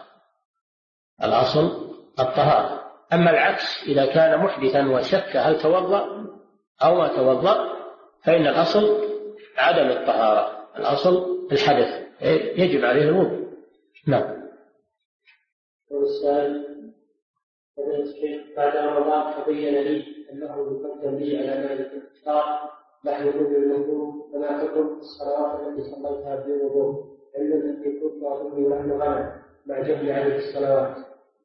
الطهارة. أما العكس، إذا كان محدثا وشك هل توضأ أو ما توضأ فإن الأصل عدم الطهارة، الأصل الحدث، يجب عليه الوضوء. نعم. والسائل بعد رمضان تبين لي أنه يقدم لي على مالك الإفطار بعد وجود الموضوع، فما حكم الصلوات التي صليتها بوضوء علما أني كنت أظن نحن غنم مع جهل هذه الصلوات؟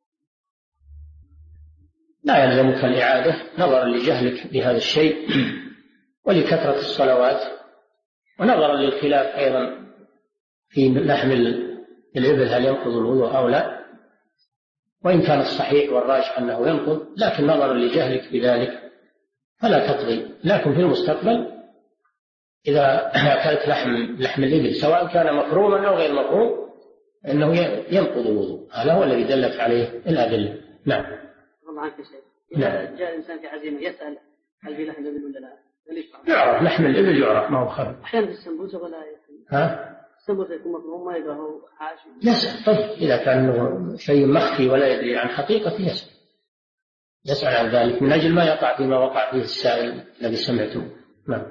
لا يلزمك الإعادة نظرا لجهلك بهذا الشيء ولكثرة الصلوات، ونظرا للخلاف أيضا في لحم الإبل هل ينقض الوضوء أو لا، وإن كان الصحيح والراجح أنه ينقض، لكن نظرا لجهلك بذلك فلا تقضي. لكن في المستقبل إذا أكلت لحم الإبل سواء كان مفروما أو غير مفروم أنه ينقض الوضوء، هذا هو الذي دلت عليه الأدلة. نعم. الله عنك شيء. إذا جاء الإنسان في عزيمة يسأل هل في لحم الإبل ولا لا؟ يعرف لحم الإبل، يعرف ما هو خبر. أحيانا في السمبوسة ولا السمبوسة يكون مفروم ما يبقى هو حاشي. يسأل. طيب إذا كان شيء مخفي ولا يدري عن حقيقته يسأل عن ذلك من أجل ما يقع فيما وقع فيه السائل الذي سمعته. نعم.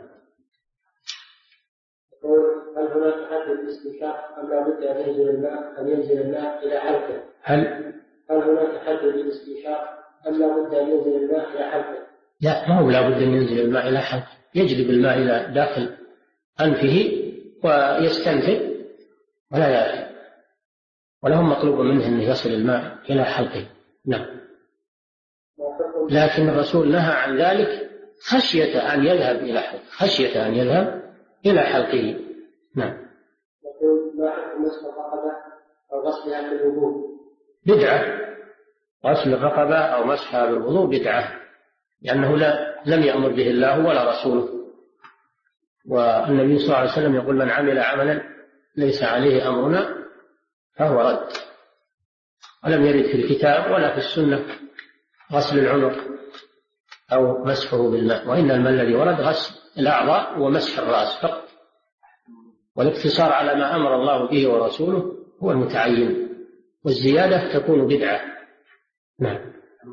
هل هناك حد للاستنشاق أم لا بد أن ينزل الماء إلى حلقه؟ هل هناك حد للاستنشاق أم لا بد أن ينزل الماء إلى حلقه؟ لا، ما هو لا بد أن ينزل الماء إلى حلقه، يجلب الماء إلى داخل أنفه ويستنفذ ولا يأتي، ولهم مطلوب منه أن يصل الماء إلى حلقه. نعم. لكن الرسول نهى عن ذلك خشية أن يذهب إلى حلقه. نعم. يقول ما حكم مسح الرقبة أو غسلها بالوضوء؟ بدعة. غسل الرقبة أو مسحها بالوضوء بدعة، لأنه لم يأمر به الله ولا رسوله. والنبي صلى الله عليه وسلم يقول من عمل عملا ليس عليه أمرنا فهو رد. ولم يرد في الكتاب ولا في السنة غسل العنق أو مسحه بالماء، وإن الماء الذي ورد غسل الأعضاء ومسح الرأس فقط، والاقتصار على ما أمر الله به ورسوله هو المتعين، والزيادة تكون بدعة. نعم.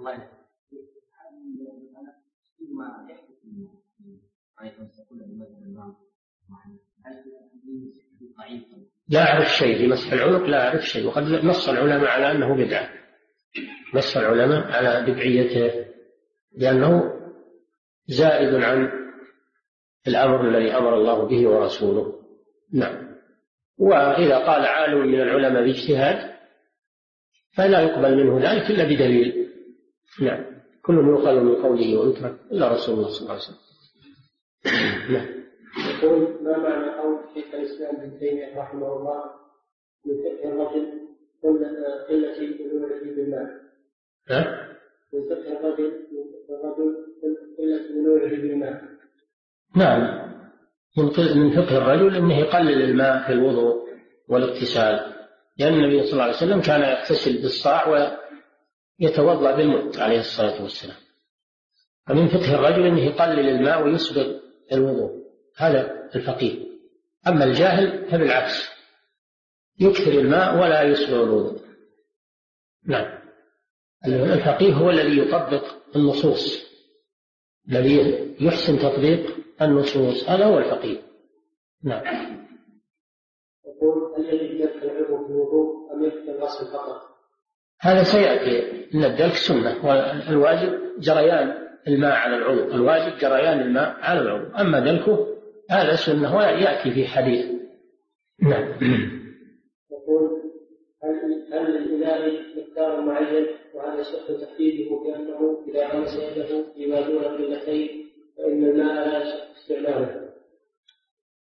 لا أعرف شيء في مسح العنق، لا أعرف شيء، وقد نص العلماء على أنه بدعة، نص العلماء على بدعيته لأنه زائد عن الأمر الذي أمر الله به ورسوله. نعم. وإذا قال عالم من العلماء باجتهاد فلا يقبل منه ذلك إلا بدليل. نعم. كل يؤخذ من قوله ويترك إلا رسول الله صلى الله عليه وسلم. نعم. يقول ما معنى قول شيخ الإسلام ابن تيمية رحمه الله من فقه الرجل قلة بلوغه بالماء؟ من فقه الرجل قلة بلوغه بالماء. نعم. من فقه الرجل أنه يقلل الماء في الوضوء والاغتسال، لأن النبي صلى الله عليه وسلم كان يغتسل بالصاع ويتوضأ بالمد عليه الصلاة والسلام. فمن فقه الرجل أنه يقلل الماء ويسبغ الوضوء، هذا الفقيه. أما الجاهل فبالعكس يكثر الماء ولا يسبغ الوضوء. نعم. الفقيه هو الذي يطبق النصوص، الذي يحسن تطبيق النصوص، هذا هو الفقيه. نعم. يقول هل يجب دلك العضو في الوضوء أم يكفي الغسل فقط؟ هذا سيأتي أن الدلك سنة، والواجب جريان الماء على العضو، الواجب جريان الماء على العضو، أما دلكه هذا سنة ويأتي في حديث. نعم. يقول هل للإناء مقدار معين وهذا يصح تحديده بأنه إذا غمس يده فيما دون قلتين فإن الماء لا يصح استعماله؟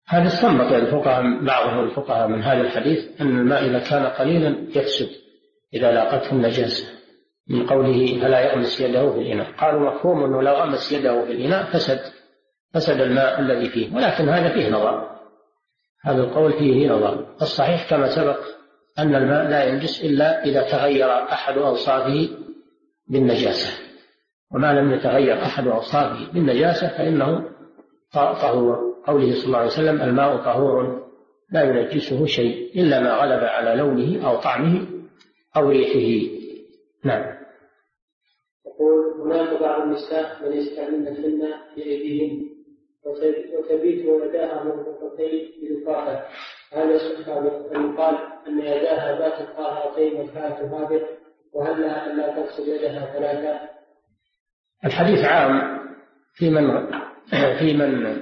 هذا استنبط الفقهاء بعضهم الفقهاء من هذا الحديث أن الماء إذا كان قليلا يفسد إذا لاقته النجاسة، من قوله فلا يغمس يده في الإناء. قالوا مفهوم أنه لو غمس يده في الإناء فسد الماء الذي فيه، ولكن هذا فيه نظر، هذا القول فيه نظر. الصحيح كما سبق أن الماء لا ينجس إلا إذا تغير أحد أوصافه بالنجاسة، وما لم يتغير أحد أوصافه بالنجاسة فإنه طهور. قوله صلى الله عليه وسلم الماء طهور لا ينجسه شيء إلا ما غلب على لونه أو طعمه أو ريحه. نعم. يقول هناك بعض النساء من يستعملن الحنة في أيديهن وتبيت يداها مربوطتين بلفافة، هل يصح أن يقال أن يداها باتت طاهرتين والحالة هابط، وهل لها أن لا تغسل يدها ثلاثة؟ الحديث عام في من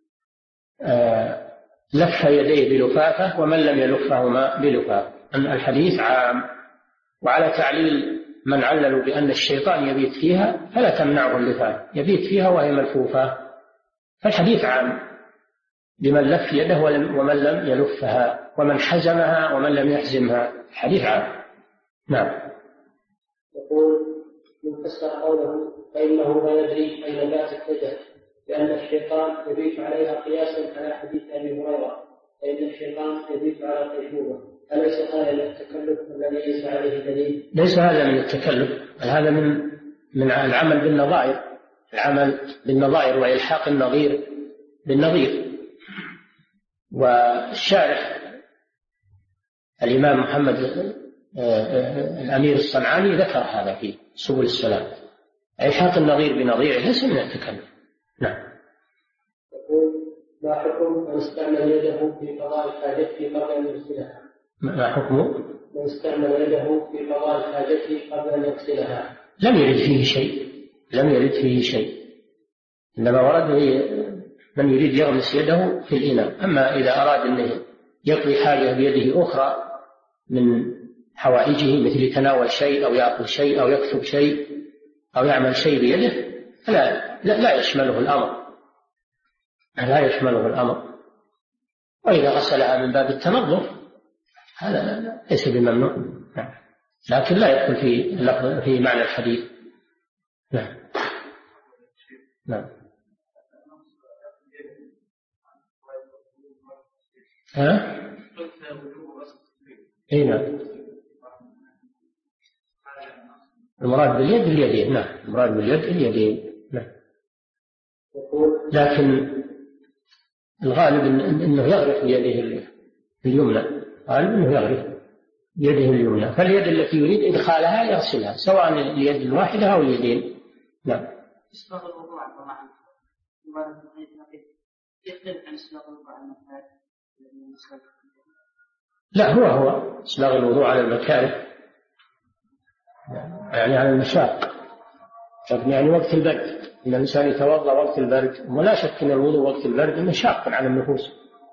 لف يديه بلفافة ومن لم يلفهما بلفافة. الحديث عام، وعلى تعليل من عللوا بأن الشيطان يبيت فيها فلا تمنعه اللفافة، يبيت فيها وهي ملفوفة، فالحديث عام لمن لف يده ومن لم يلفها، ومن حزمها ومن لم يحزمها، الحديث عام. نعم. يقول من فسر قوله فإنه لا يدري أين باتت يده لأن الشيطان يبيت عليها قياسا على حديث أبي هريرة فإن الشيطان يبيت على قيشومه، أليس هذا من التكلف الذي ليس عليه دليل؟ ليس هذا من التكلف، هذا من العمل بالنظائر، العمل بالنظائر وإلحاق النظير بالنظير. والشارح الإمام محمد الأمير الصنعاني ذكر هذا في سبل السلام، إلحاق النظير بنظيره ليس من التكلف. نعم. يقول ما حكم من استعمل يده في قضاء حاجته قبل أن يغسلها؟ ما حكم من استعمل يده في قضاء حاجته قبل أن يغسلها؟ لم يرد فيه شيء، إنما ورد من يريد يغمس يده في الإناء. أما إذا أراد أنه يقضي حاجة بيده أخرى من حوائجه مثل يتناول شيء أو يأكل شيء أو يكتب شيء أو يعمل شيء بيده لا يشمله الأمر، وإذا غسلها من باب التنظف هذا ليس بممنوع، لكن لا يدخل في معنى الحديث. نعم. نعم. المراد باليد اليدين. نعم، المراد باليد اليدين. نعم. لكن الغالب انه يغرف بيده اليمنى، غالب انه يغرف بيده اليمنى، فاليد التي يريد ادخالها يغسلها سواء اليد الواحده او اليدين. نعم. إسباغ الوضوء عن طبعا يختلف عن إسباغ الوضوء عن المكاره. لا، هو إسباغ الوضوء على المكاره، يعني على المشاق، يعني وقت البرد، إن الإنسان يتوضأ وقت البرد، ولا شك أن الوضوء وقت البرد مشاق على النفوس،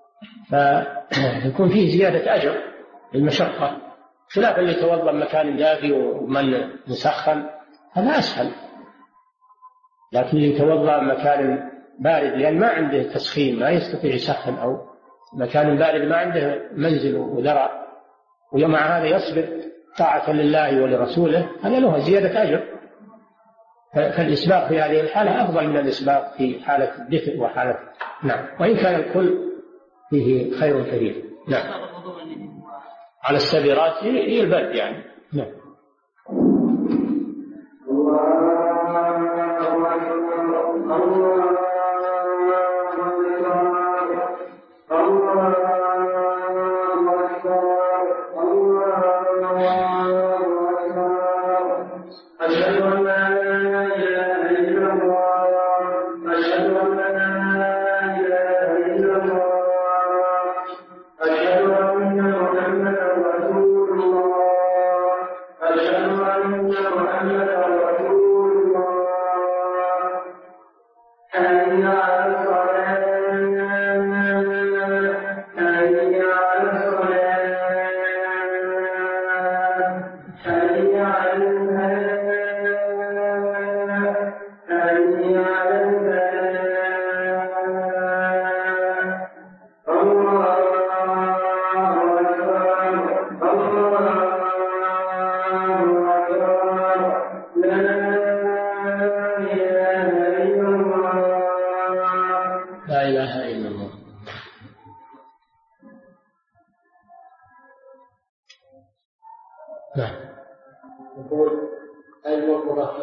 فيكون فيه زيادة أجر للمشقة، خلاف اللي يتوضأ مكان دافي ومن مسخن هذا أسهل. لكن اللي يتوضأ مكان بارد لأن ما عنده تسخين، ما يستطيع يسخن، أو مكان بارد ما عنده منزل وذرع، ومع هذا يصبر طاعة لله ولرسوله، هذا له زيادة أجر. فالإسباغ في هذه الحالة أفضل من الإسباغ في حالة الدفء وحالة. نعم، وإن كان الكل فيه خير كثير. نعم. على السبيرات هي البرد يعني. نعم.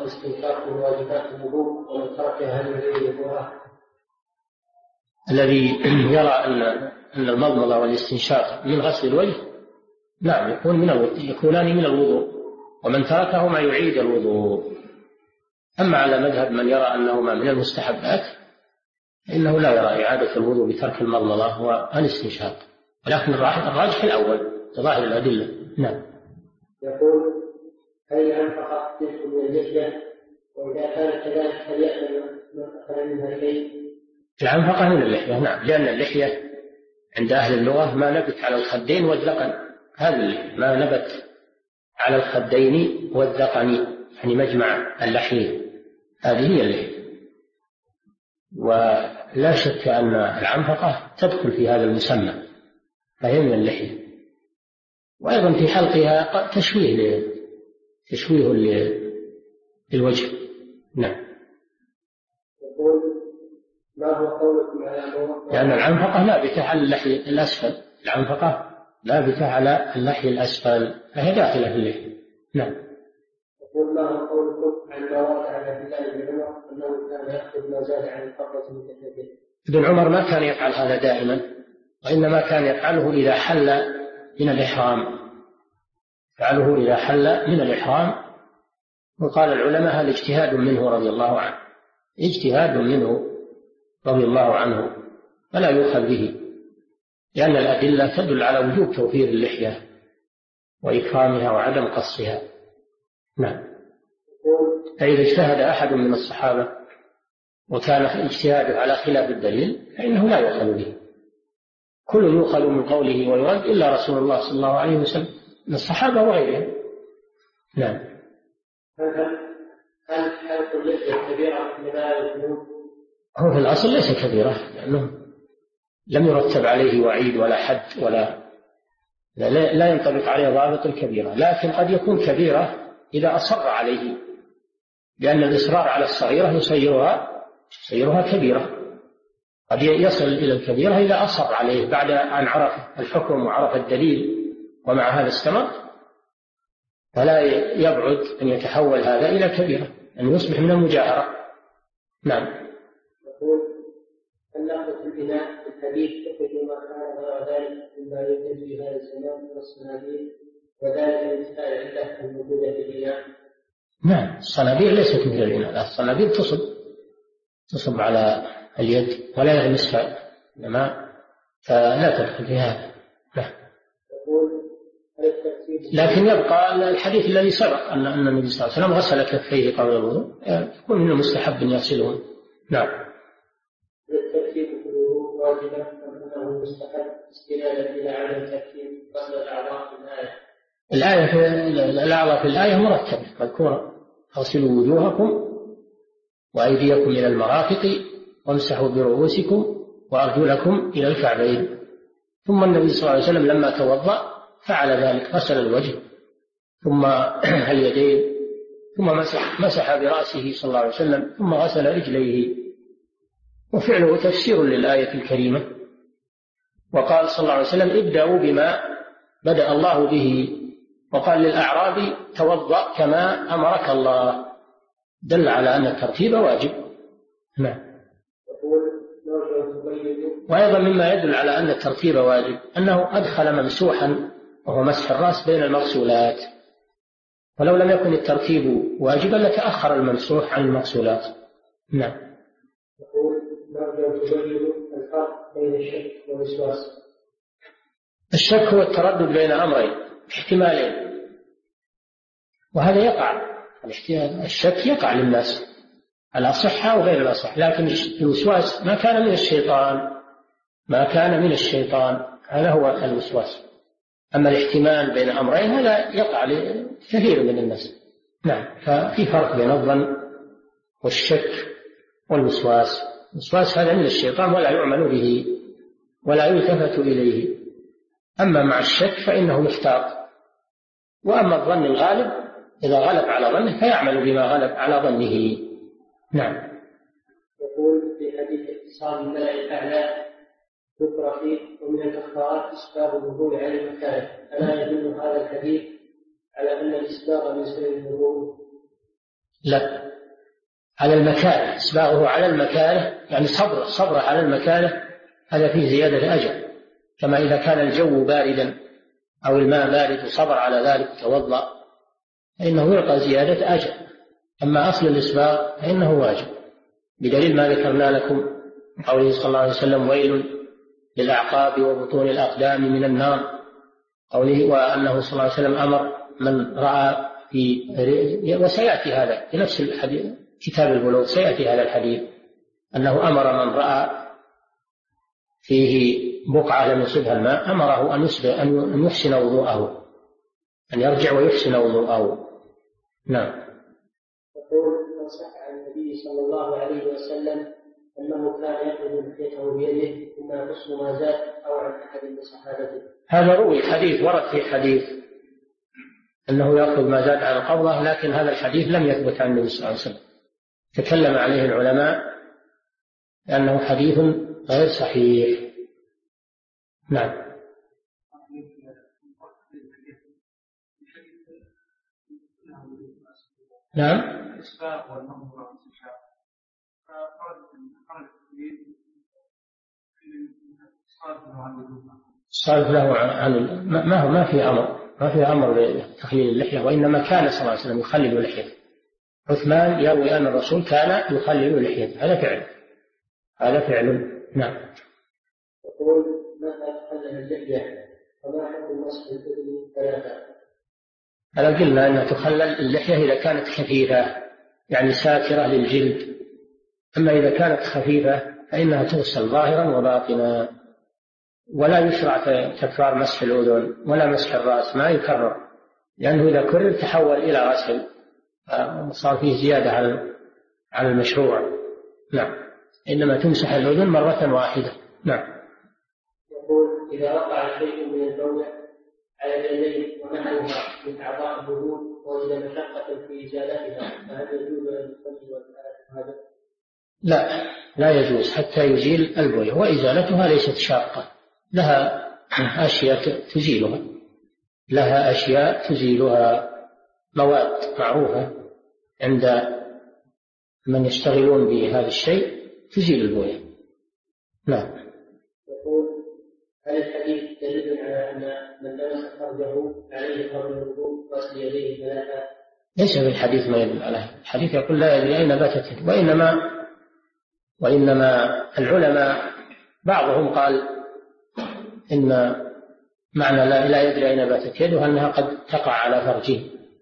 والاستنشاق من واجبات الوضوء ومن تركها هل يعيد وضوءه؟ الذي يرى أن المضمضة والاستنشاق من غسل الوجه نعم يكونان من الوضوء، ومن تركهما يعيد الوضوء. أما على مذهب من يرى أنهما من المستحبات إنه لا يرى إعادة الوضوء بترك المضمضة والاستنشاق، ولكن الراجح الأول ظاهر الأدلة. نعم. يقول هل العنفقة جزء من اللحية؟ وإذا كان كذلك هل يأكل من أخذ منها شيء؟ العنفقة من اللحية نعم، لأن اللحية عند أهل اللغة ما نبت على الخدين والذقن، هذا ما نبت على الخدين والذقن يعني مجمع اللحية، هذه هي اللحية. ولا شك أن العنفقة تدخل في هذا المسمى فهي من اللحية. وأيضا في حلقها تشويه للوجه. نعم. يقول ما هو قولكم على لأن العنفقة نابتة على اللحية الأسفل، العنفقة نابتة على اللحية الأسفل فهي داخلة في اللحية. نعم. يقول ما هو قولكم عن ما ورد عن عبد الله بن عمر أنه كان يأخذ ما زاد عن القبضة المتكبر؟ ابن عمر ما كان يفعل هذا دائما، وإنما كان يفعله إذا حل من الإحرام، وقال العلماء هذا اجتهاد منه رضي الله عنه، اجتهاد منه رضي الله عنه فلا يؤخذ به، لأن الأدلة تدل على وجوب توفير اللحية وإكرامها وعدم قصها. نعم. فإذا اجتهد أحد من الصحابة وكان اجتهاده على خلاف الدليل فإنه لا يؤخذ به، كل يؤخذ من قوله ويرد إلا رسول الله صلى الله عليه وسلم من الصحابة وغيرهم. نعم. هل حلق اللحية كبيرة لما يفعلون؟ هو في الأصل ليس كبيرة، لأنه لم يرتب عليه وعيد ولا حد لا ينطبق عليه ضابط الكبيرة، لكن قد يكون كبيرة إذا أصر عليه، لأن الإصرار على الصغيرة يصيرها كبيرة، قد يصل إلى الكبيرة إذا أصر عليه بعد أن عرف الحكم وعرف الدليل ومع هذا استمر، فلا يبعد أن يتحول هذا إلى كبيرة، أن يصبح من المجاهرة. نعم. يقول اللحظة في البناء الحديث تخرج ما كان غير ذلك مما يوجد في هذا الزمان من الصناديق وذلك لانتفاع العلة الموجودة في البناء. نعم. الصناديق ليست مثل البناء، الصناديق تصب على اليد ولا يلمسها الماء، فلا تدخل في هذا. لكن يبقى الحديث الذي سبق أن النبي صلى الله عليه وسلم غسل كفيه قبل الوضوء، يكون منه مستحب أن يغسلهم. نعم. الترتيب في الوضوء واجبة أنه مستحب استنادا إلى عدم ترتيب غسل الأعضاء في الأعضاء في الآية مرتبة مذكورة: اغسلوا وجوهكم وأيديكم إلى المرافق وامسحوا برؤوسكم وأرجلكم إلى الكعبين. ثم النبي صلى الله عليه وسلم لما توضأ فعل ذلك، غسل الوجه ثم اليدين ثم مسح برأسه صلى الله عليه وسلم ثم غسل رجليه، وفعله تفسير للآية الكريمة. وقال صلى الله عليه وسلم: ابدأوا بما بدأ الله به، وقال للأعرابي: توضأ كما أمرك الله، دل على أن الترتيب واجب. نعم. وأيضا مما يدل على أن الترتيب واجب أنه أدخل ممسوحا وهو مسح الرأس بين المغسولات، ولو لم يكن الترتيب واجبا لتأخر الممسوح عن المغسولات. نعم. يقول: نرجو تبين الفرق بين الشك والوسواس. الشك هو التردد بين أمرين احتمالين، وهذا يقع، الشك يقع للناس الأصحة وغير الأصح، لكن الوسواس ما كان من الشيطان، هذا هو الوسواس. أما الاحتمال بين أمرين هذا يقع لكثير من الناس. نعم. ففي فرق بين الظن والشك والوسواس. الوسواس هذا من الشيطان ولا يعمل به ولا يلتفت إليه. أما مع الشك فإنه يختار، وأما الظن الغالب إذا غلب على ظنه فيعمل بما غلب على ظنه. نعم. يقول في حديث اتصال الملأ الأعلى ذكر فيه: ومن الكفارات إسباغ الوضوء على المكاره، ألا يدل هذا الحديث على أن الإسباغ من سنن الوضوء؟ لا، على المكاره، إسباغه على المكاره يعني صبره على المكاره، هذا فيه زيادة أجر. كما إذا كان الجو باردا أو الماء بارد وصبر على ذلك توضأ فإنه يعطى زيادة أجر. أما أصل الإسباغ فإنه واجب، بدليل ما ذكرنا لكم قوله صلى الله عليه وسلم: ويل للأعقاب وبطون الأقدام من النار، قوله وأنه صلى الله عليه وسلم أمر من رأى وسيأتي هذا في نفس الحديث كتاب البلوغ، سيأتي هذا الحديث أنه أمر من رأى فيه بقعة لم يصبها الماء أمره أن يحسن وضوءه، أن يرجع ويحسن وضوءه. نعم. يقول: صح عن النبي صلى الله عليه وسلم أنه كان يأخذ لحيته بيده إما حسن ما زاد أو عن أحد من صحابته. هذا روي حديث، ورد في حديث أنه يأخذ ما زاد عن القبضة، لكن هذا الحديث لم يثبت عن النبي صلى الله عليه وسلم، تكلم عليه العلماء لأنه حديث غير صحيح. نعم. نعم. صارف له عن ما في أمر بتخليل اللحية، وإنما كان صلى الله عليه وسلم يخلل لحيته. عثمان يروي أن الرسول كان يخلل لحيته، هذا فعل. نعم. يقول: متى تخلل اللحية وما حكم مسح الأذن ثلاثة؟ أنا قلنا أنها تخلل اللحية إذا كانت خفيفة يعني ساترة للجلد، أما إذا كانت خفيفة فإنها تغسل ظاهرا وباطنا، ولا يشرع تكرار مسح الأذن ولا مسح الرأس، ما يكرر، لأنه إذا كرر تحول إلى غسل صار فيه زيادة على المشروع. نعم. إنما تمسح الأذن مرة واحدة. نعم. يقول: إذا وقع شيء من البول على اليدين ونحوها من أعضاء الوضوء ووجد مشقة في إزالتها فهل يجوز أن يصلي هذا؟ لا يجوز حتى يزيل البوية، وإزالتها ليست شاقة، لها أشياء تزيلها، مواد معروفة عند من يشتغلون بهذا الشيء تزيل البوية. نعم. يقول: هل الحديث دليل على أن من لمس فرجه عليه قبل الوضوء غسل يديه ثلاثة؟ ليس في الحديث ما يدل عليه، الحديث يقول لا يدري أين باتت، وإنما العلماء بعضهم قال إن معنى لا يدري أين باتت يده أنها قد تقع على فرجه،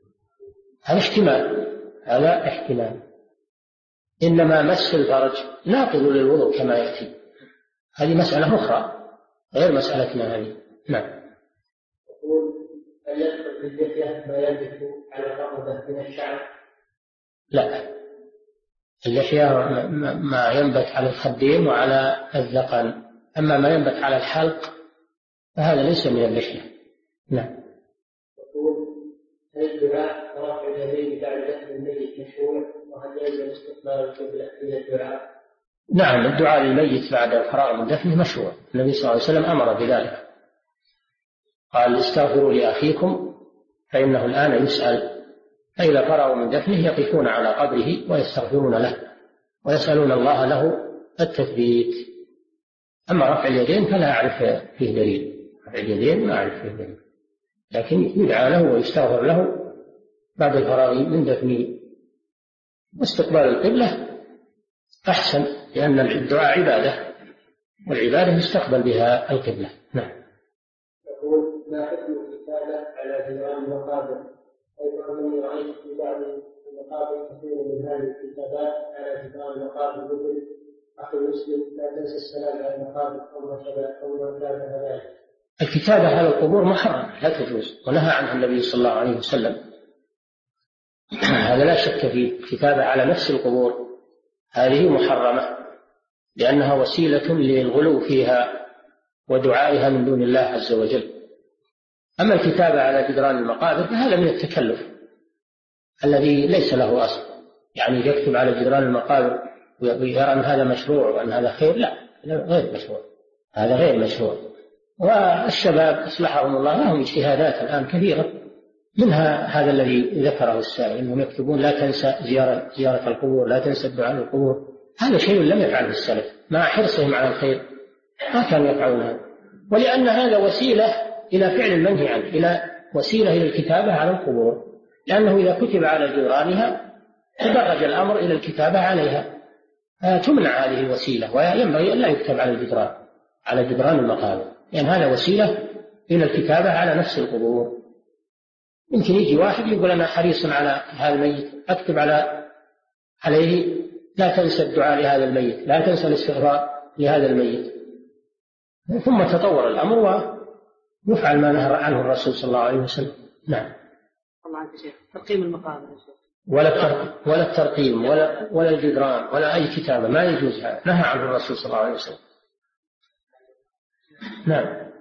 هذا احتمال. إنما مس الفرج ناقض للوضوء كما يأتي، هذه مسألة أخرى غير مسألتنا هذه. نعم. يقول: هل يدخل في اللحية ما ينبت على الرقبة من الشعر؟ لا، اللحية ما ينبت على الخدين وعلى الذقن، أما ما ينبت على الحلق فهذا ليس من اللحية. نعم. يقول: هل الدعاء ورفع اليدين بعد دفن الميت مشروع، وهل يلزم استقبال القبلة إلى الدعاء؟ نعم، الدعاء للميت بعد الفراغ من دفنه مشروع، النبي صلى الله عليه وسلم أمر بذلك، قال: استغفروا لأخيكم فإنه الآن يسأل. فإذا فرغوا من دفنه يقفون على قبره ويستغفرون له ويسألون الله له التثبيت. أما رفع اليدين فلا أعرف فيه دليل، رفع اليدين ما أعرف فيه دليل، لكن يدعى له ويستغفر له بعد الفراغ من دفنه. واستقبال القبلة أحسن، لأن الدعاء عبادة، والعبادة يستقبل بها القبلة. نعم. يقول: ما حكم الكتابة على جدران المقابر؟ حيث أنني رأيت في بعض المقابر كثير من هذه الكتابات على جدران المقابر مثل: أخي المسلم لا تنسى السلام على المقابر أو ما شابه أو ما شابه ذلك. الكتابة على القبور محرم، لا تجوز، ونهى عنها النبي صلى الله عليه وسلم، هذا لا شك فيه. الكتابة على نفس القبور هذه محرمة، لأنها وسيلة للغلو فيها ودعائها من دون الله عز وجل. أما الكتابة على جدران المقابر فهذا من التكلف الذي ليس له أصل، يعني يكتب على جدران المقابر ويرى أن هذا مشروع وأن هذا خير، لا، غير مشروع، هذا غير مشروع. والشباب أصلحهم الله لهم اجتهادات الآن كثيرة منها هذا الذي ذكره السائل أنهم يكتبون لا تنسى زيارة القبور، لا تنسى الدعاء للقبور. هذا شيء لم يفعله السلف مع حرصهم على الخير، ما كانوا يفعلون هذا، ولأن هذا وسيلة إلى فعل المنهي عنه، إلى وسيلة إلى الكتابة على القبور، لأنه إذا كتب على جدرانها تدرج الأمر إلى الكتابة عليها، تمنع هذه الوسيلة، وينبغي أن لا يكتب على الجدران، على جدران المقابر، لأن هذا وسيلة إلى الكتابة على نفس القبور. يمكن يجي واحد يقول أنا حريص على هذا الميت، أكتب عليه لا تنسى الدعاء لهذا الميت، لا تنسى الاستغفار لهذا الميت، ثم تطور الأمر ويفعل ما نهى عنه الرسول صلى الله عليه وسلم. نعم. الله عنك شيخ، ترقيم المقابر يا شيخ، ولا الترقيم ولا الجدران ولا أي كتابة، ما يجوز هذا، نهى عنه الرسول صلى الله عليه وسلم. نعم.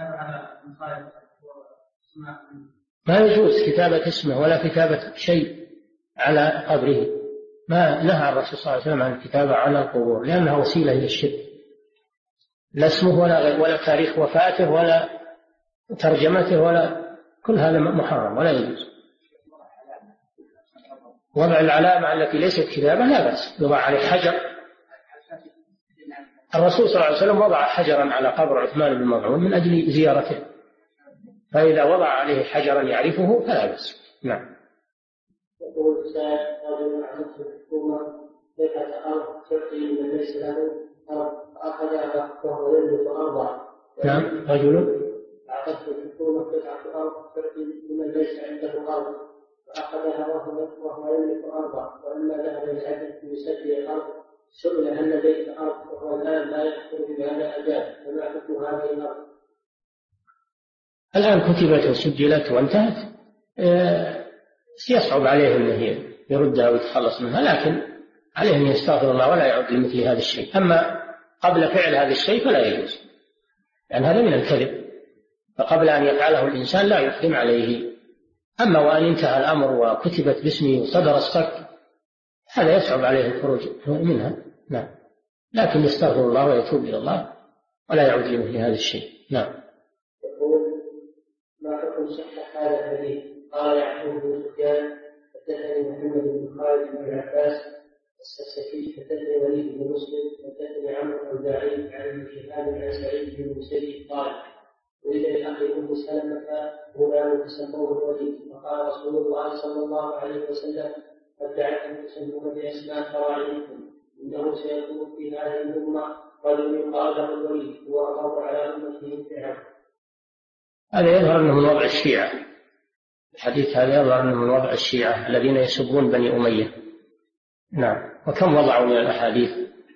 ما يجوز كتابة اسمه ولا كتابة شيء على قبره، ما نهى الرسول صلى الله عليه وسلم عن الكتابة على القبور، لأنها وسيلة إلى الشرك، لا اسمه ولا تاريخ وفاته ولا ترجمته ولا كل هذا محرم ولا يجوز. وضع العلامة التي ليست كتابة لا بأس، يضع عليه حجر. الرسول صلى الله عليه وسلم وضع حجرا على قبر عثمان بن مظعون من أجل زيارته، فإذا وضع عليه حجرا يعرفه فلا بأس. نعم. يقول سائل رجل عزته الحكومة قطعة أرض تعطي من ليس له أرض فأخذها وهو يملك أرضا. نعم. رجل أعطته الحكومة قطعة أرض تعطي من ليس عنده أرض فأخذها وهو يملك أرضا، وإما ذهب إلى يسجل الأرض سئل هل لديك أرض وهو الآن لا يدخل بهذا أجاب، فما حكم هذه الأرض؟ الآن كتبت وسجلت وانتهت، يصعب عليه أنه يردها ويتخلص منها، لكن عليه أن يستغفر الله ولا يعود لمثل هذا الشيء. أما قبل فعل هذا الشيء فلا يجوز، لأن هذا من الكذب، فقبل أن يفعله الإنسان لا يقدم عليه. أما وأن انتهى الأمر وكتبت باسمه وصدر الصك هذا يصعب عليه الخروج منها. نعم. لكن يستغفر الله ويتوب إلى الله ولا يعود لمثل هذا الشيء. نعم. ما حكم صحة هذا الحديث؟ قال يعقوب بن سفيان حدثني محمد بن خالد بن عباس السكسكي حدثني وليد بن مسلم حدثني عمرو بن داعي عن ابن شهاب عن سعيد بن المسيب قال ولد لأخي أم سلمة غلام تسموه الوليد، فقال رسول الله صلى الله عليه وسلم قد دعتم تسمون بأسماء فراعنكم، إنه سيكون في هذه الأمة رجل يقال له الوليد هو أضر على أمته فرعون. هذا يظهر أنه من وضع الشيعة، الحديث هذا يظهر أنه من وضع الشيعة الذين يسبون بني أمية. نعم. وكم وضعوا من الأحاديث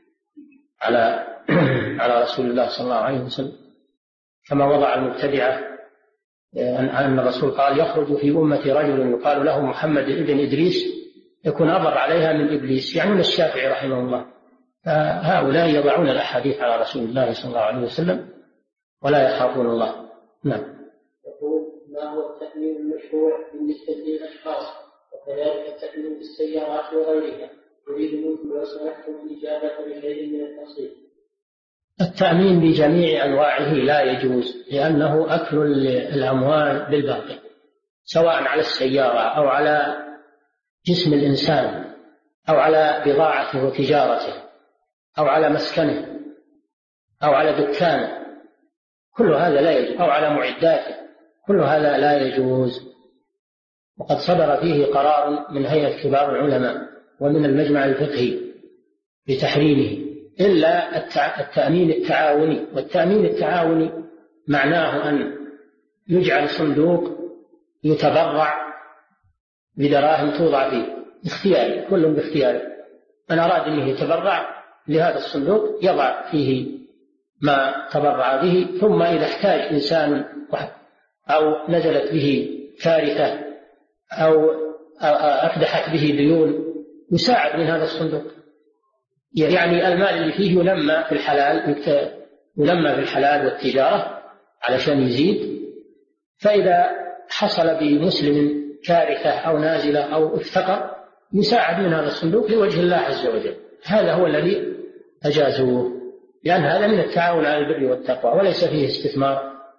على رسول الله صلى الله عليه وسلم، كما وضع المبتدعة أن الرسول قال يخرج في أمة رجل يقال له محمد ابن إدريس يكون أضر عليها من إبليس، يعني من الشافعي رحمه الله. فهؤلاء يضعون الأحاديث على رسول الله صلى الله عليه وسلم ولا يخافون الله. نعم. يقول ما هو التأمين المشروع بالنسبة للأشخاص وكذلك التأمين بالسيارات وغيرها؟ يريد منكم لو سمحتم الإجابة بشيء من التفصيل. التأمين بجميع أنواعه لا يجوز، لأنه أكل الأموال بالباطل، سواء على السيارة أو على جسم الإنسان أو على بضاعته وتجارته أو على مسكنه أو على دكانه، كل هذا لا يجوز، أو على معداته، كل هذا لا يجوز. وقد صدر فيه قرار من هيئة كبار العلماء ومن المجمع الفقهي بتحريمه، إلا التأمين التعاوني. والتأمين التعاوني معناه أن يجعل صندوق يتبرع بدراهم توضع فيه اختياري، كل باختياره، من أراد أن يتبرع لهذا الصندوق يضع فيه ما تبرع به، ثم إذا احتاج إنسان أو نزلت به كارثة أو أفدحت به ديون يساعد من هذا الصندوق. يعني المال اللي فيه ينمى في الحلال والتجارة علشان يزيد، فإذا حصل بمسلم كارثة أو نازلة أو افتقر يساعد من هذا الصندوق لوجه الله عز وجل. هذا هو الذي أجازوه، لأن هذا من التعاون على البر والتقوى وليس فيه استثمار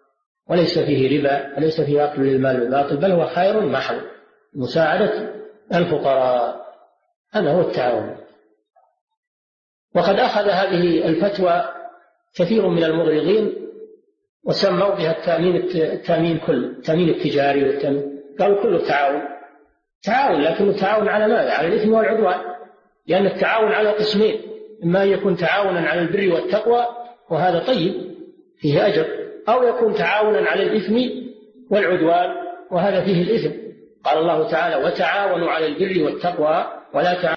وليس فيه ربا وليس فيه أكل للمال بالباطل، بل هو خير محض، مساعدة الفقراء، هذا هو التعاون. وقد أخذ هذه الفتوى كثير من المغرضين وسموا بها التأمين كله، التأمين التجاري والتأمين، قالوا كله تعاون، لكن التعاون على ماذا؟ على الإثم والعدوان، لأن التعاون على قسمين، إما أن يكون تعاونا على البر والتقوى وهذا طيب فيه أجر، أو يكون تعاونا على الإثم والعدوان وهذا فيه الإثم. قال الله تعالى: وتعاونوا على البر والتقوى ولا تعاونوا